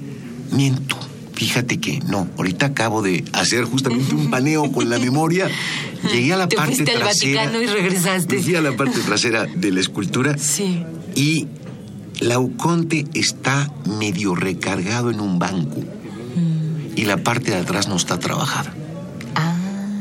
Miento, fíjate que no, ahorita acabo de hacer justamente un paneo con la memoria. Llegué a la ¿Te parte fuiste trasera. al Vaticano y regresaste? Llegué a la parte trasera de la escultura. Sí. Y Lauconte está medio recargado en un banco mm. y la parte de atrás no está trabajada. Ah.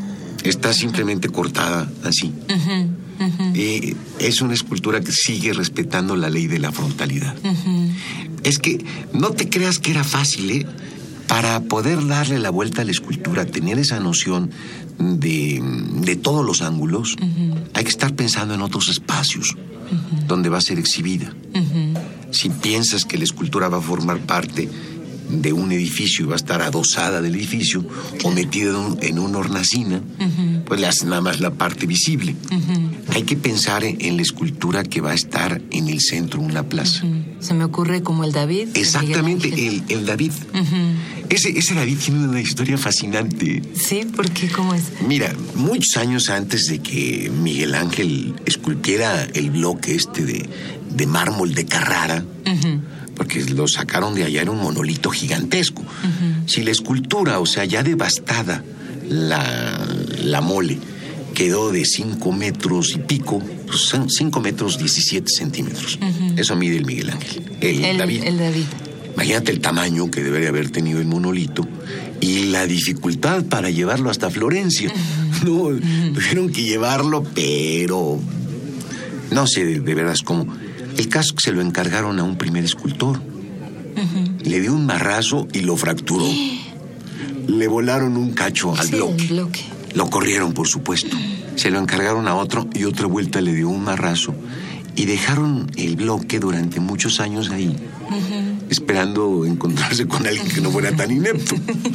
Está simplemente cortada así. Uh-huh. Uh-huh. Eh, es una escultura que sigue respetando la ley de la frontalidad. Uh-huh. Es que no te creas que era fácil, ¿eh? Para poder darle la vuelta a la escultura, tener esa noción de, de todos los ángulos, uh-huh. hay que estar pensando en otros espacios uh-huh. donde va a ser exhibida. Uh-huh. Si piensas que la escultura va a formar parte de un edificio y va a estar adosada del edificio, claro, o metida en, un, en una hornacina, uh-huh, pues le hace nada más la parte visible. Uh-huh. Hay que pensar en, en la escultura que va a estar en el centro de una plaza. Uh-huh. Se me ocurre como el David. Exactamente, el, el David. Uh-huh. Ese, ese David tiene una historia fascinante. Sí, ¿por qué? ¿Cómo es? Mira, muchos años antes de que Miguel Ángel esculpiera el bloque este de, de mármol de Carrara, uh-huh, porque lo sacaron de allá, era un monolito gigantesco. Uh-huh. Si la escultura, o sea, ya devastada, la, la mole, quedó de cinco metros y pico, pues son cinco metros diecisiete centímetros. Uh-huh. Eso mide el Miguel Ángel, el, el David. El David. Imagínate el tamaño que debería haber tenido el monolito y la dificultad para llevarlo hasta Florencia. Uh-huh. No, tuvieron que llevarlo, pero no sé de, de veras cómo. El caso que se lo encargaron a un primer escultor. Uh-huh. Le dio un marrazo y lo fracturó. Le volaron un cacho al sí, bloque. bloque. Lo corrieron, por supuesto. Se lo encargaron a otro y otra vuelta le dio un marrazo. Y dejaron el bloque durante muchos años ahí, uh-huh, esperando encontrarse con alguien que no fuera tan inepto.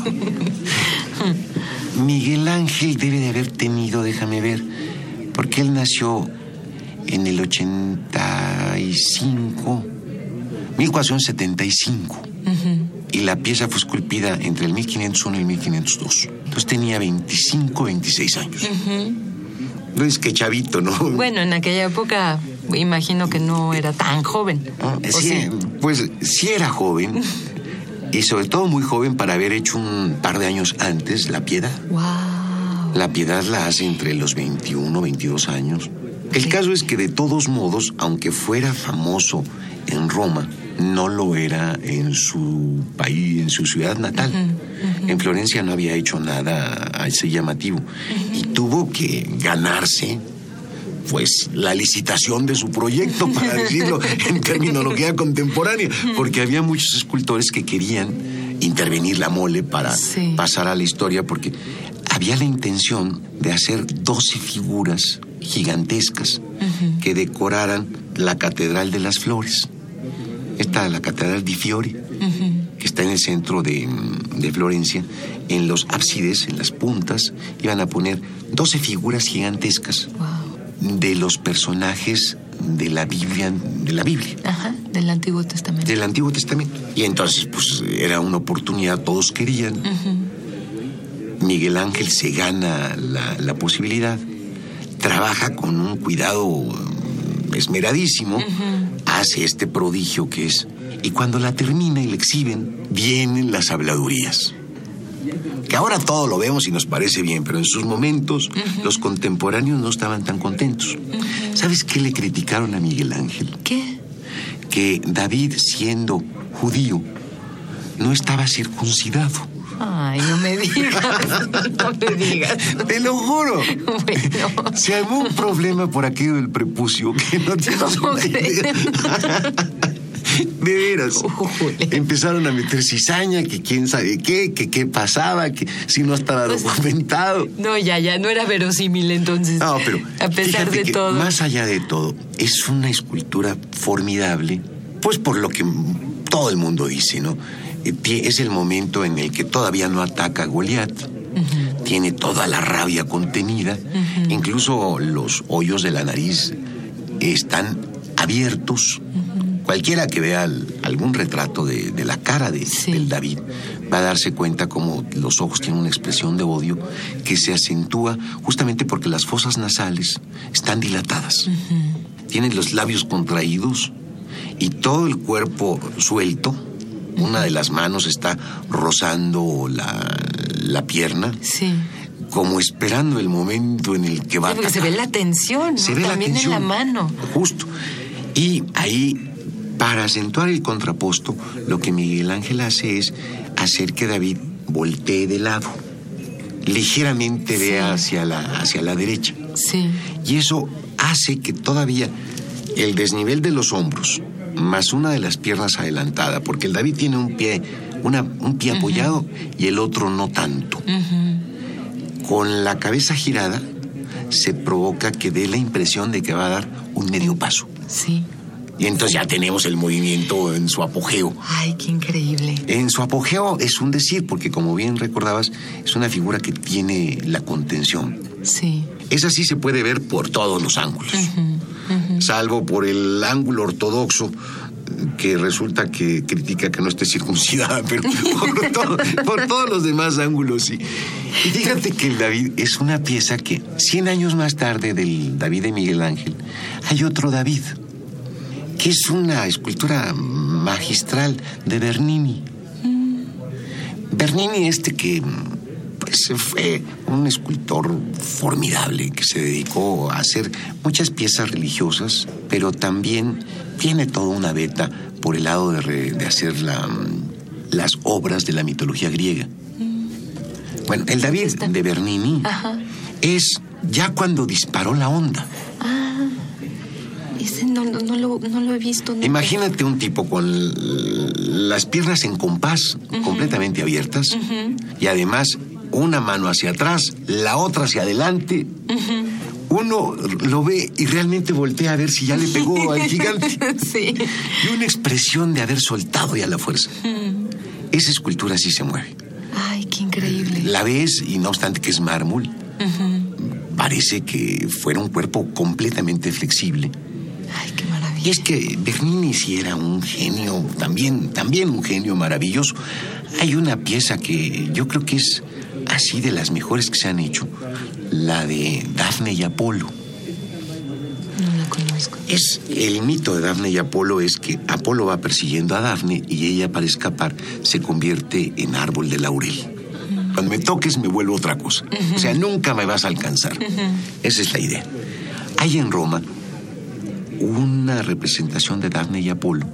Miguel Ángel debe de haber tenido, déjame ver, porque él nació en el ochenta y cinco, mil cuatrocientos setenta y cinco, uh-huh, y la pieza fue esculpida entre el mil quinientos uno y el mil quinientos dos. Entonces tenía veinticinco, veintiséis años. Uh-huh. No es que chavito, ¿no? Bueno, en aquella época imagino que no era tan joven. Sí, sí, pues sí era joven. Y sobre todo muy joven para haber hecho un par de años antes La Piedad. Wow. La Piedad la hace entre los veintiuno, veintidós años. El sí. caso es que de todos modos, aunque fuera famoso en Roma, no lo era en su país, en su ciudad natal. Uh-huh, uh-huh. En Florencia no había hecho nada así llamativo. Uh-huh. Y tuvo que ganarse, pues, la licitación de su proyecto, para decirlo en terminología contemporánea, porque había muchos escultores que querían intervenir la mole para sí. pasar a la historia, porque había la intención de hacer doce figuras gigantescas uh-huh. que decoraran la Catedral de las Flores. Esta, la Catedral di Fiori, uh-huh. que está en el centro de, de Florencia. En los ábsides, en las puntas, iban a poner doce figuras gigantescas wow. de los personajes de la Biblia, de la Biblia. Ajá, del Antiguo Testamento. Del Antiguo Testamento. Y entonces, pues, era una oportunidad, todos querían. Uh-huh. Miguel Ángel se gana la, la posibilidad, trabaja con un cuidado esmeradísimo, uh-huh. hace este prodigio que es. Y cuando la termina y la exhiben, vienen las habladurías. Que ahora todo lo vemos y nos parece bien, pero en sus momentos uh-huh. los contemporáneos no estaban tan contentos. Uh-huh. ¿Sabes qué le criticaron a Miguel Ángel? ¿Qué? Que David, siendo judío, no estaba circuncidado. Ay, no me digas, no me digas. Te lo juro. Bueno. Se armó un problema por aquello del prepucio que no tienes una idea. De veras. Ujule. Empezaron a meter cizaña, que quién sabe qué, que qué pasaba, que si no estaba pues, documentado. No, ya, ya, no era verosímil entonces. No, pero a pesar de que, todo. Más allá de todo, es una escultura formidable, pues por lo que todo el mundo dice, ¿no? Es el momento en el que todavía no ataca a Goliat. Uh-huh. Tiene toda la rabia contenida. Uh-huh. Incluso los hoyos de la nariz están abiertos. Uh-huh. Cualquiera que vea algún retrato de, de la cara de, sí. del David va a darse cuenta cómo los ojos tienen una expresión de odio que se acentúa justamente porque las fosas nasales están dilatadas. Uh-huh. Tienen los labios contraídos y todo el cuerpo suelto. Una de las manos está rozando la, la pierna. Sí. Como esperando el momento en el que va sí, a atacar. Se ve la tensión, ¿no? Se ve También la tensión, en la mano. Justo. Y ahí, para acentuar el contraposto, lo que Miguel Ángel hace es hacer que David voltee de lado. Ligeramente sí. vea hacia la, hacia la derecha. Sí. Y eso hace que todavía el desnivel de los hombros más una de las piernas adelantada, porque el David tiene un pie, una, un pie uh-huh. apoyado y el otro no tanto. Uh-huh. Con la cabeza girada se provoca que dé la impresión de que va a dar un medio paso. Sí. Y entonces ya tenemos el movimiento en su apogeo. Ay, qué increíble. En su apogeo es un decir, porque como bien recordabas, es una figura que tiene la contención. Sí. Esa sí se puede ver por todos los ángulos. Uh-huh, uh-huh. Salvo por el ángulo ortodoxo, que resulta que critica que no esté circuncidada, pero por, todo, por todos los demás ángulos, sí. Y fíjate que el David es una pieza que cien años más tarde del David de Miguel Ángel, hay otro David, que es una escultura magistral de Bernini. Mm. Bernini este que pues, fue un escultor formidable, que se dedicó a hacer muchas piezas religiosas, pero también tiene toda una veta por el lado de, re, de hacer la, las obras de la mitología griega. Mm. Bueno, el David de Bernini Ajá. es ya cuando disparó la onda. Ah. Ese no, no, no, lo, no lo he visto. No. Imagínate un tipo con las piernas en compás, uh-huh. completamente abiertas, uh-huh. y además una mano hacia atrás, la otra hacia adelante. Uh-huh. Uno lo ve y realmente voltea a ver si ya le pegó al gigante. Sí. Y una expresión de haber soltado ya la fuerza. Uh-huh. Esa escultura sí se mueve. Ay, qué increíble. La ves y no obstante que es mármol, uh-huh. parece que fuera un cuerpo completamente flexible. Ay, qué maravilla. Y es que Bernini sí era un genio, también, también un genio maravilloso. Hay una pieza que yo creo que es así de las mejores que se han hecho, la de Dafne y Apolo. No la conozco. Es el mito de Dafne y Apolo es que Apolo va persiguiendo a Dafne y ella, para escapar, se convierte en árbol de laurel. Uh-huh. Cuando me toques me vuelvo otra cosa. Uh-huh. O sea, nunca me vas a alcanzar. Uh-huh. Esa es la idea. Hay en Roma una representación de Dafne y Apolo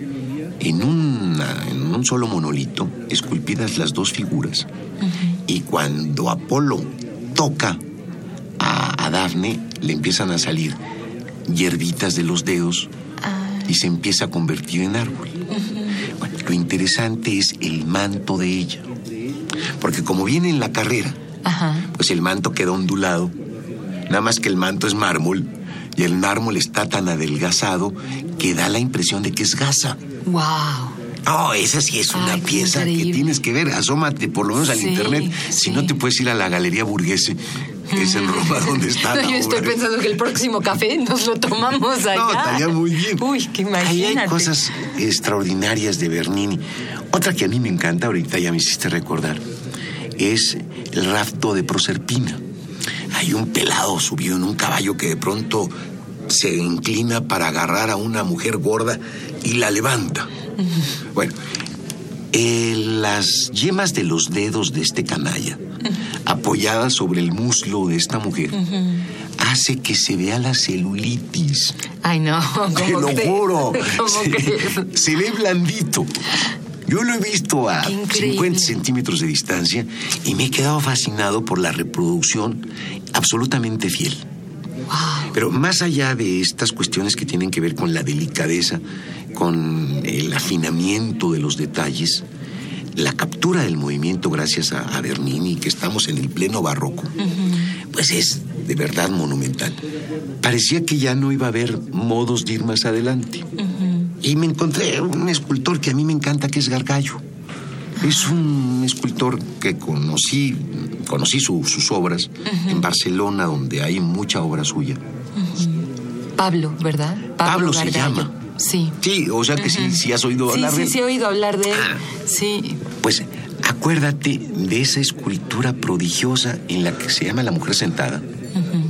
en, una, en un solo monolito, esculpidas las dos figuras. Uh-huh. Y cuando Apolo toca a, a Dafne, le empiezan a salir hierbitas de los dedos uh. y se empieza a convertir en árbol. Uh-huh. Bueno, lo interesante es el manto de ella, porque como viene en la carrera, uh-huh. pues el manto queda ondulado, nada más que el manto es mármol. Y el mármol está tan adelgazado que da la impresión de que es gasa. ¡Wow! Oh, esa sí es una Ay, pieza increíble. Que tienes que ver. Asómate por lo menos al sí, internet. Sí. Si no, te puedes ir a la Galería Burguese, que es en Roma donde está. No, la yo obra. Estoy pensando que el próximo café nos lo tomamos allá. No, estaría muy bien. Uy, qué imagínate. Ahí hay cosas extraordinarias de Bernini. Otra que a mí me encanta, ahorita ya me hiciste recordar, es el rapto de Proserpina. Hay un pelado subido en un caballo que de pronto se inclina para agarrar a una mujer gorda y la levanta. Uh-huh. Bueno, eh, las yemas de los dedos de este canalla, uh-huh. apoyadas sobre el muslo de esta mujer, uh-huh. hace que se vea la celulitis. Ay, no. Te lo que, juro. Se, que... se ve blandito. Yo lo he visto a cincuenta centímetros de distancia y me he quedado fascinado por la reproducción absolutamente fiel. Wow. Pero más allá de estas cuestiones que tienen que ver con la delicadeza, con el afinamiento de los detalles, la captura del movimiento gracias a, a Bernini, que estamos en el pleno barroco, uh-huh. pues es de verdad monumental. Parecía que ya no iba a haber modos de ir más adelante. Uh-huh. Y me encontré un escultor que a mí me encanta, que es Gargallo. Es un escultor que conocí, conocí su, sus obras uh-huh. en Barcelona, donde hay mucha obra suya. Uh-huh. Pablo, ¿verdad? Pablo, Pablo se llama. Sí. Sí, o sea que uh-huh. sí, sí has oído sí, hablar sí, de él. Sí, sí, he oído hablar de él. Ah. Sí. Pues acuérdate de esa escultura prodigiosa en la que se llama La Mujer Sentada. Uh-huh.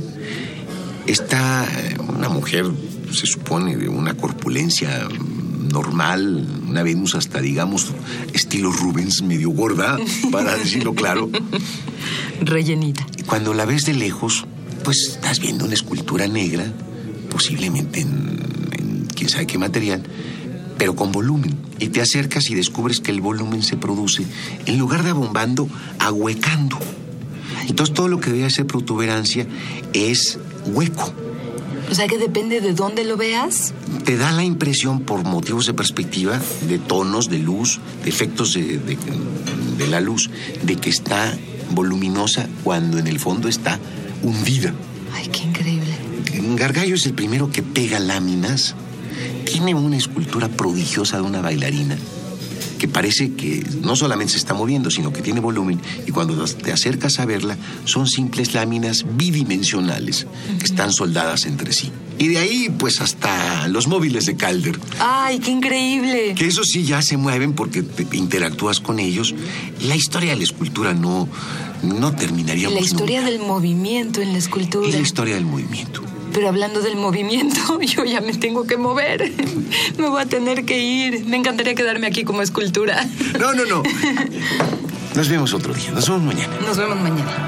Está una mujer, se supone, de una corpulencia normal, una Venus hasta, digamos, estilo Rubens, medio gorda, para decirlo claro. Rellenita. Cuando la ves de lejos, pues estás viendo una escultura negra, posiblemente en, en quién sabe qué material, pero con volumen. Y te acercas y descubres que el volumen se produce, en lugar de abombando, ahuecando. Entonces todo lo que ve esa protuberancia es hueco. O sea que depende de dónde lo veas. Te da la impresión, por motivos de perspectiva, de tonos, de luz, de efectos de, de, de la luz, de que está voluminosa cuando en el fondo está hundida. Ay, qué increíble. Gargallo es el primero que pega láminas tiene una escultura prodigiosa de una bailarina que parece que no solamente se está moviendo, sino que tiene volumen, y cuando te acercas a verla, son simples láminas bidimensionales que están soldadas entre sí. Y de ahí, pues, hasta los móviles de Calder. ¡Ay, qué increíble! Que eso sí ya se mueven porque te interactúas con ellos. La historia de la escultura no, no terminaríamos La historia nunca. del movimiento en la escultura. Y la historia del movimiento. Pero hablando del movimiento, yo ya me tengo que mover. Me voy a tener que ir. Me encantaría quedarme aquí como escultura. No, no, no. Nos vemos otro día. Nos vemos mañana. Nos vemos mañana.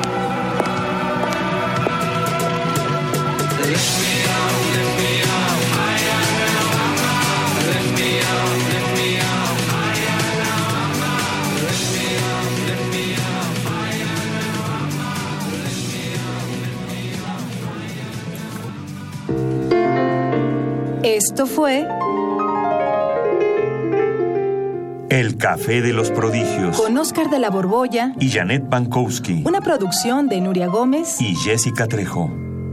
Esto fue El Café de los Prodigios con Óscar de la Borbolla y Janet Pankowski, una producción de Nuria Gómez y Jessica Trejo.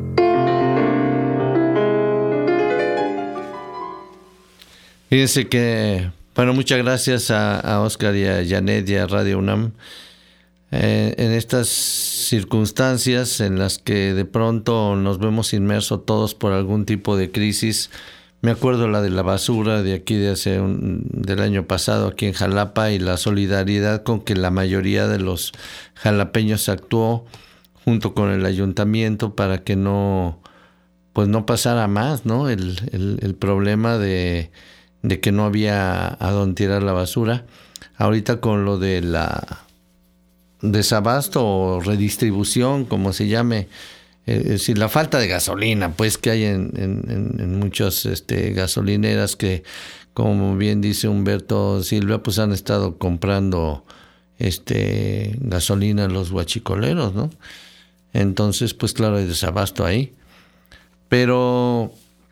Fíjense que, bueno, muchas gracias a, a Óscar y a Janet y a Radio UNAM. Eh, en estas circunstancias en las que de pronto nos vemos inmersos todos por algún tipo de crisis. Me acuerdo la de la basura de aquí de hace un, del año pasado aquí en Jalapa, y la solidaridad con que la mayoría de los jalapeños actuó junto con el ayuntamiento para que no, pues no pasara más, ¿no? El, el, el problema de, de que no había a dónde tirar la basura. Ahorita con lo de la desabasto o redistribución, como se llame, es decir, la falta de gasolina, pues, que hay en, en, en muchas este, gasolineras que, como bien dice Humberto Silva, pues han estado comprando este gasolina los huachicoleros, ¿no? Entonces, pues claro, hay desabasto ahí. Pero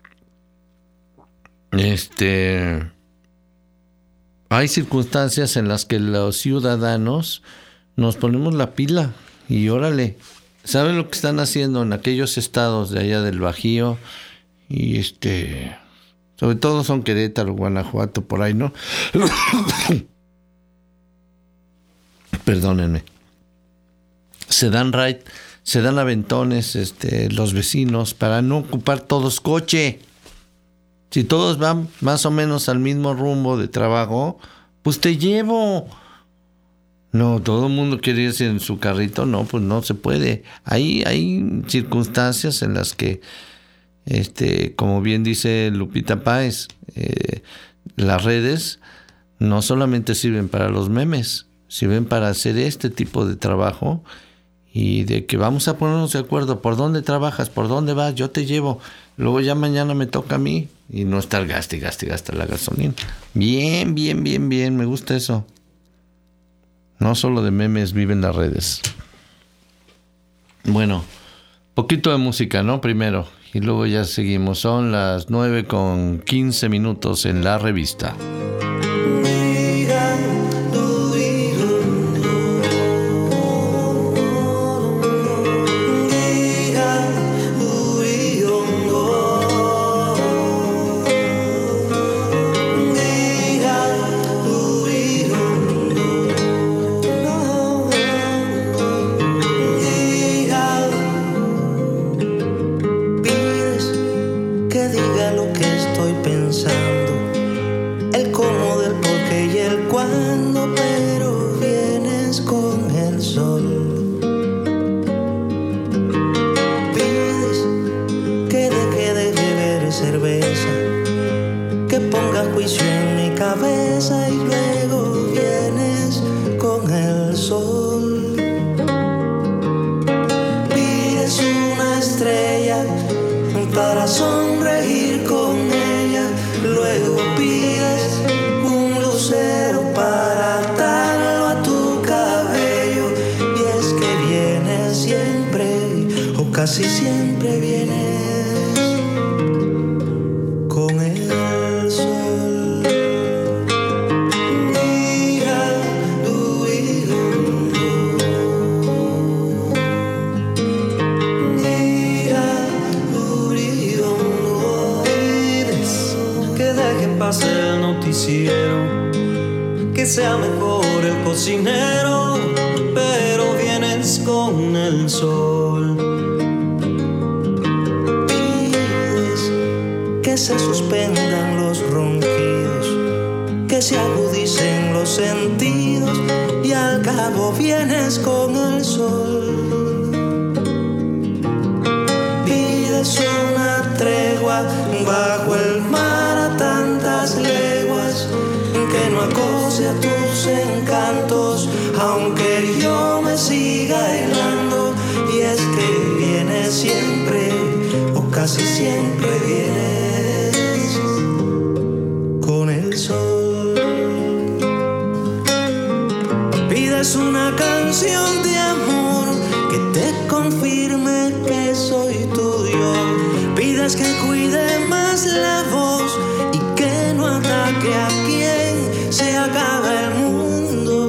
este hay circunstancias en las que los ciudadanos nos ponemos la pila y órale. ¿Saben lo que están haciendo en aquellos estados de allá del Bajío? Y este, sobre todo son Querétaro, Guanajuato, por ahí, ¿no? Perdónenme. Se dan raid, se dan aventones, este, los vecinos para no ocupar todos coche. Si todos van más o menos al mismo rumbo de trabajo, pues te llevo. No, todo el mundo quiere irse en su carrito, no, pues no se puede. Hay, hay circunstancias en las que, este, como bien dice Lupita Páez, eh, las redes no solamente sirven para los memes, sirven para hacer este tipo de trabajo y de que vamos a ponernos de acuerdo. ¿Por dónde trabajas? ¿Por dónde vas? Yo te llevo. Luego ya mañana me toca a mí y no estar gaste, gaste, gaste la gasolina. Bien, bien, bien, bien, me gusta eso. No solo de memes viven las redes. Bueno, poquito de música, ¿no? Primero, y luego ya seguimos. Son las nueve con quince minutos en la revista. Casi siempre vienes con el sol. Mira, tu hijo. Mira, tu hijo. el sol. Pides que se suspendan los ronquidos, que se agudicen los sentidos, y al cabo vienes con el sol. Pides una tregua bajo el mar a tantas leguas, que no acose a tus encantos, aunque yo me siga hilando. Y es que vienes siempre, o casi siempre vienes con el sol. Pides una canción de amor que te confirme que soy tuyo. Pides que cuide más la voz y que no ataque a quien se acaba el mundo.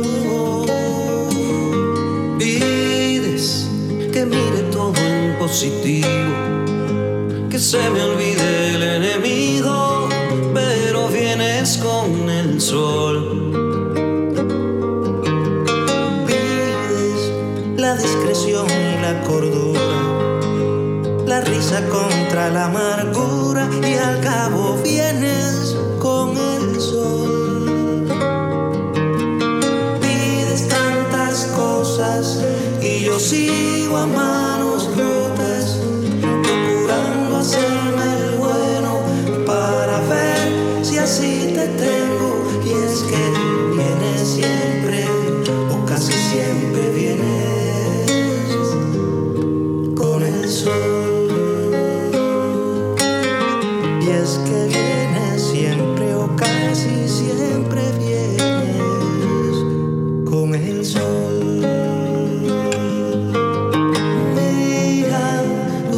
Pides que mire todo en positivo, que se me olvide el enemigo, pero vienes con el sol. Pides la discreción y la cordura, la risa contra la amargura, y al cabo vienes con el sol. Pides tantas cosas y yo sigo a manos rotas, procurando hacerme el bueno para ver si así te tengo. Y es que vienes siempre, o casi siempre vienes con el sol. Y es que vienes siempre, o casi siempre vienes con el sol. Mira,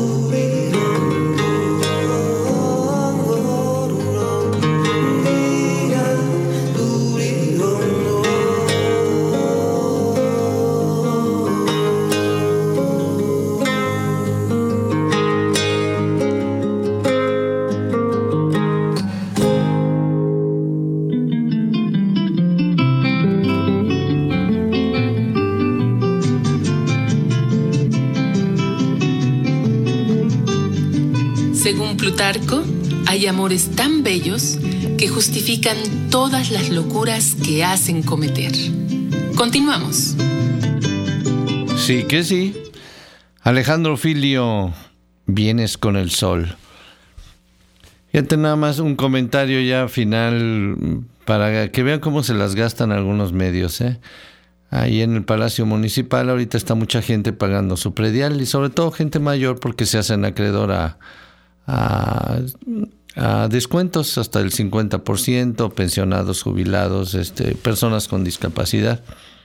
Según Plutarco, hay amores tan bellos que justifican todas las locuras que hacen cometer. Continuamos. Sí que sí. Alejandro Filio, vienes con el sol. Fíjate, nada más un comentario ya final para que vean cómo se las gastan algunos medios, ¿eh? Ahí en el Palacio Municipal ahorita está mucha gente pagando su predial, y sobre todo gente mayor, porque se hacen acreedor a, a, a descuentos hasta el cincuenta por ciento, pensionados, jubilados, este, personas con discapacidad.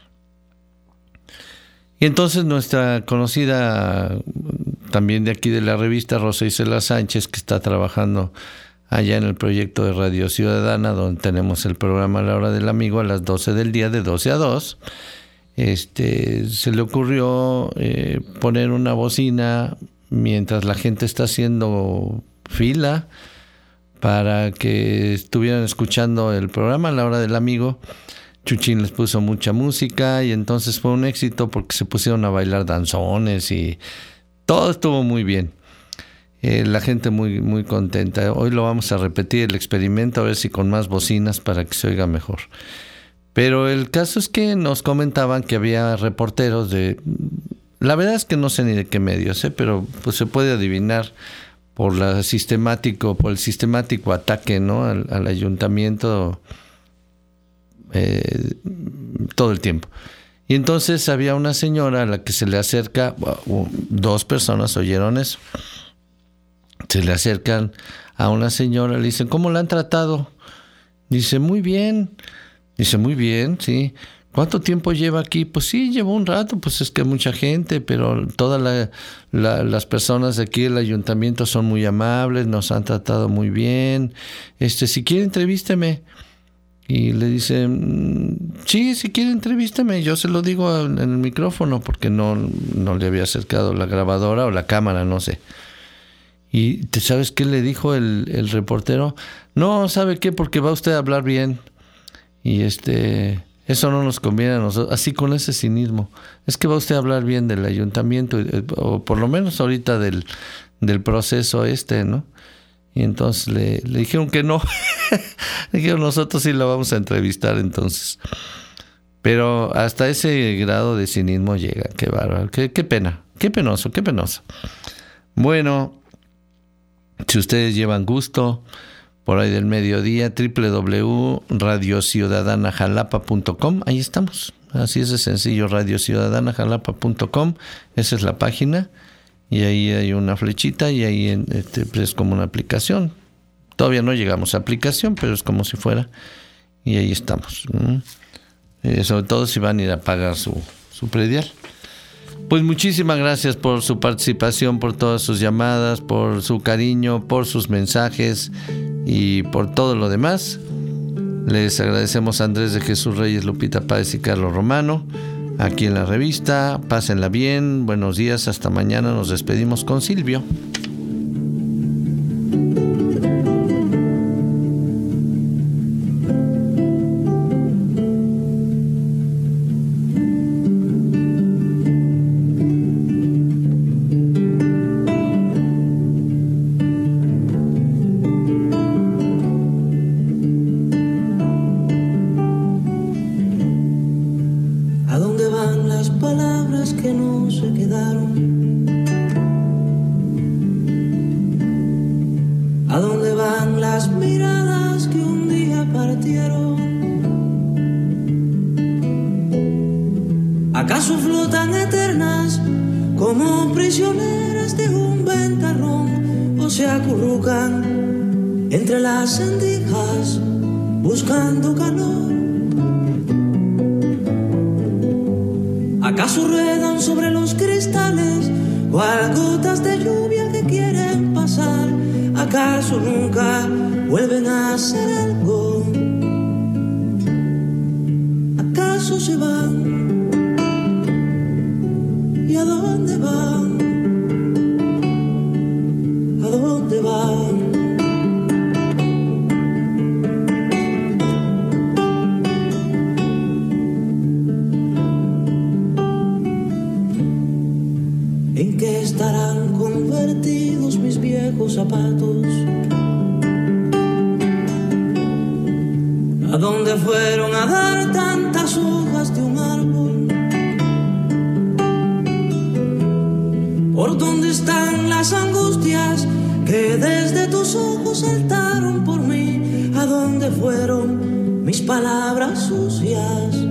Y entonces nuestra conocida, también de aquí de la revista, Rosa Isela Sánchez, que está trabajando allá en el proyecto de Radio Ciudadana, donde tenemos el programa La Hora del Amigo a las doce del día, de doce a dos, este, se le ocurrió eh, poner una bocina mientras la gente está haciendo fila para que estuvieran escuchando el programa La Hora del Amigo. Chuchín les puso mucha música y entonces fue un éxito porque se pusieron a bailar danzones y todo estuvo muy bien. Eh, la gente muy, muy contenta. Hoy lo vamos a repetir el experimento, a ver si con más bocinas para que se oiga mejor. Pero el caso es que nos comentaban que había reporteros de... La verdad es que no sé ni de qué medios, ¿eh? Pero pues se puede adivinar por la sistemático, por el sistemático ataque, ¿no? al, al ayuntamiento eh, todo el tiempo. Y entonces había una señora a la que se le acerca, dos personas oyeron eso. Se le acercan a una señora, le dicen, ¿cómo la han tratado? Dice, muy bien. Dice, muy bien, sí. ¿Cuánto tiempo lleva aquí? Pues sí, llevo un rato, pues es que mucha gente, pero todas la, la, las personas de aquí del ayuntamiento son muy amables, nos han tratado muy bien. Este, si quiere, entrevísteme. Y le dice, sí, si quiere, entrevísteme. Yo se lo digo en el micrófono porque no, no le había acercado la grabadora o la cámara, no sé. ¿Y te sabes qué le dijo el, el reportero? No, ¿sabe qué? Porque va usted a hablar bien. Y este Eso no nos conviene a nosotros, así con ese cinismo. Es que va usted a hablar bien del ayuntamiento, o por lo menos ahorita del, del proceso este, ¿no? Y entonces le, le dijeron que no. Le dijeron, nosotros sí lo vamos a entrevistar entonces. Pero hasta ese grado de cinismo llega. Qué bárbaro, qué, qué pena, qué penoso, qué penoso. Bueno, si ustedes llevan gusto, por ahí del mediodía, doble u doble u doble u punto radio ciudadana jalapa punto com, ahí estamos. Así es de sencillo, radio ciudadana jalapa punto com, esa es la página, y ahí hay una flechita, y ahí este, es como una aplicación. Todavía no llegamos a aplicación, pero es como si fuera, y ahí estamos. ¿Mm? Eh, sobre todo si van a ir a pagar su, su predial. Pues muchísimas gracias por su participación, por todas sus llamadas, por su cariño, por sus mensajes y por todo lo demás. Les agradecemos a Andrés de Jesús Reyes, Lupita Páez y Carlos Romano aquí en la revista. Pásenla bien, buenos días, hasta mañana. Nos despedimos con Silvio. Fueron mis palabras sucias.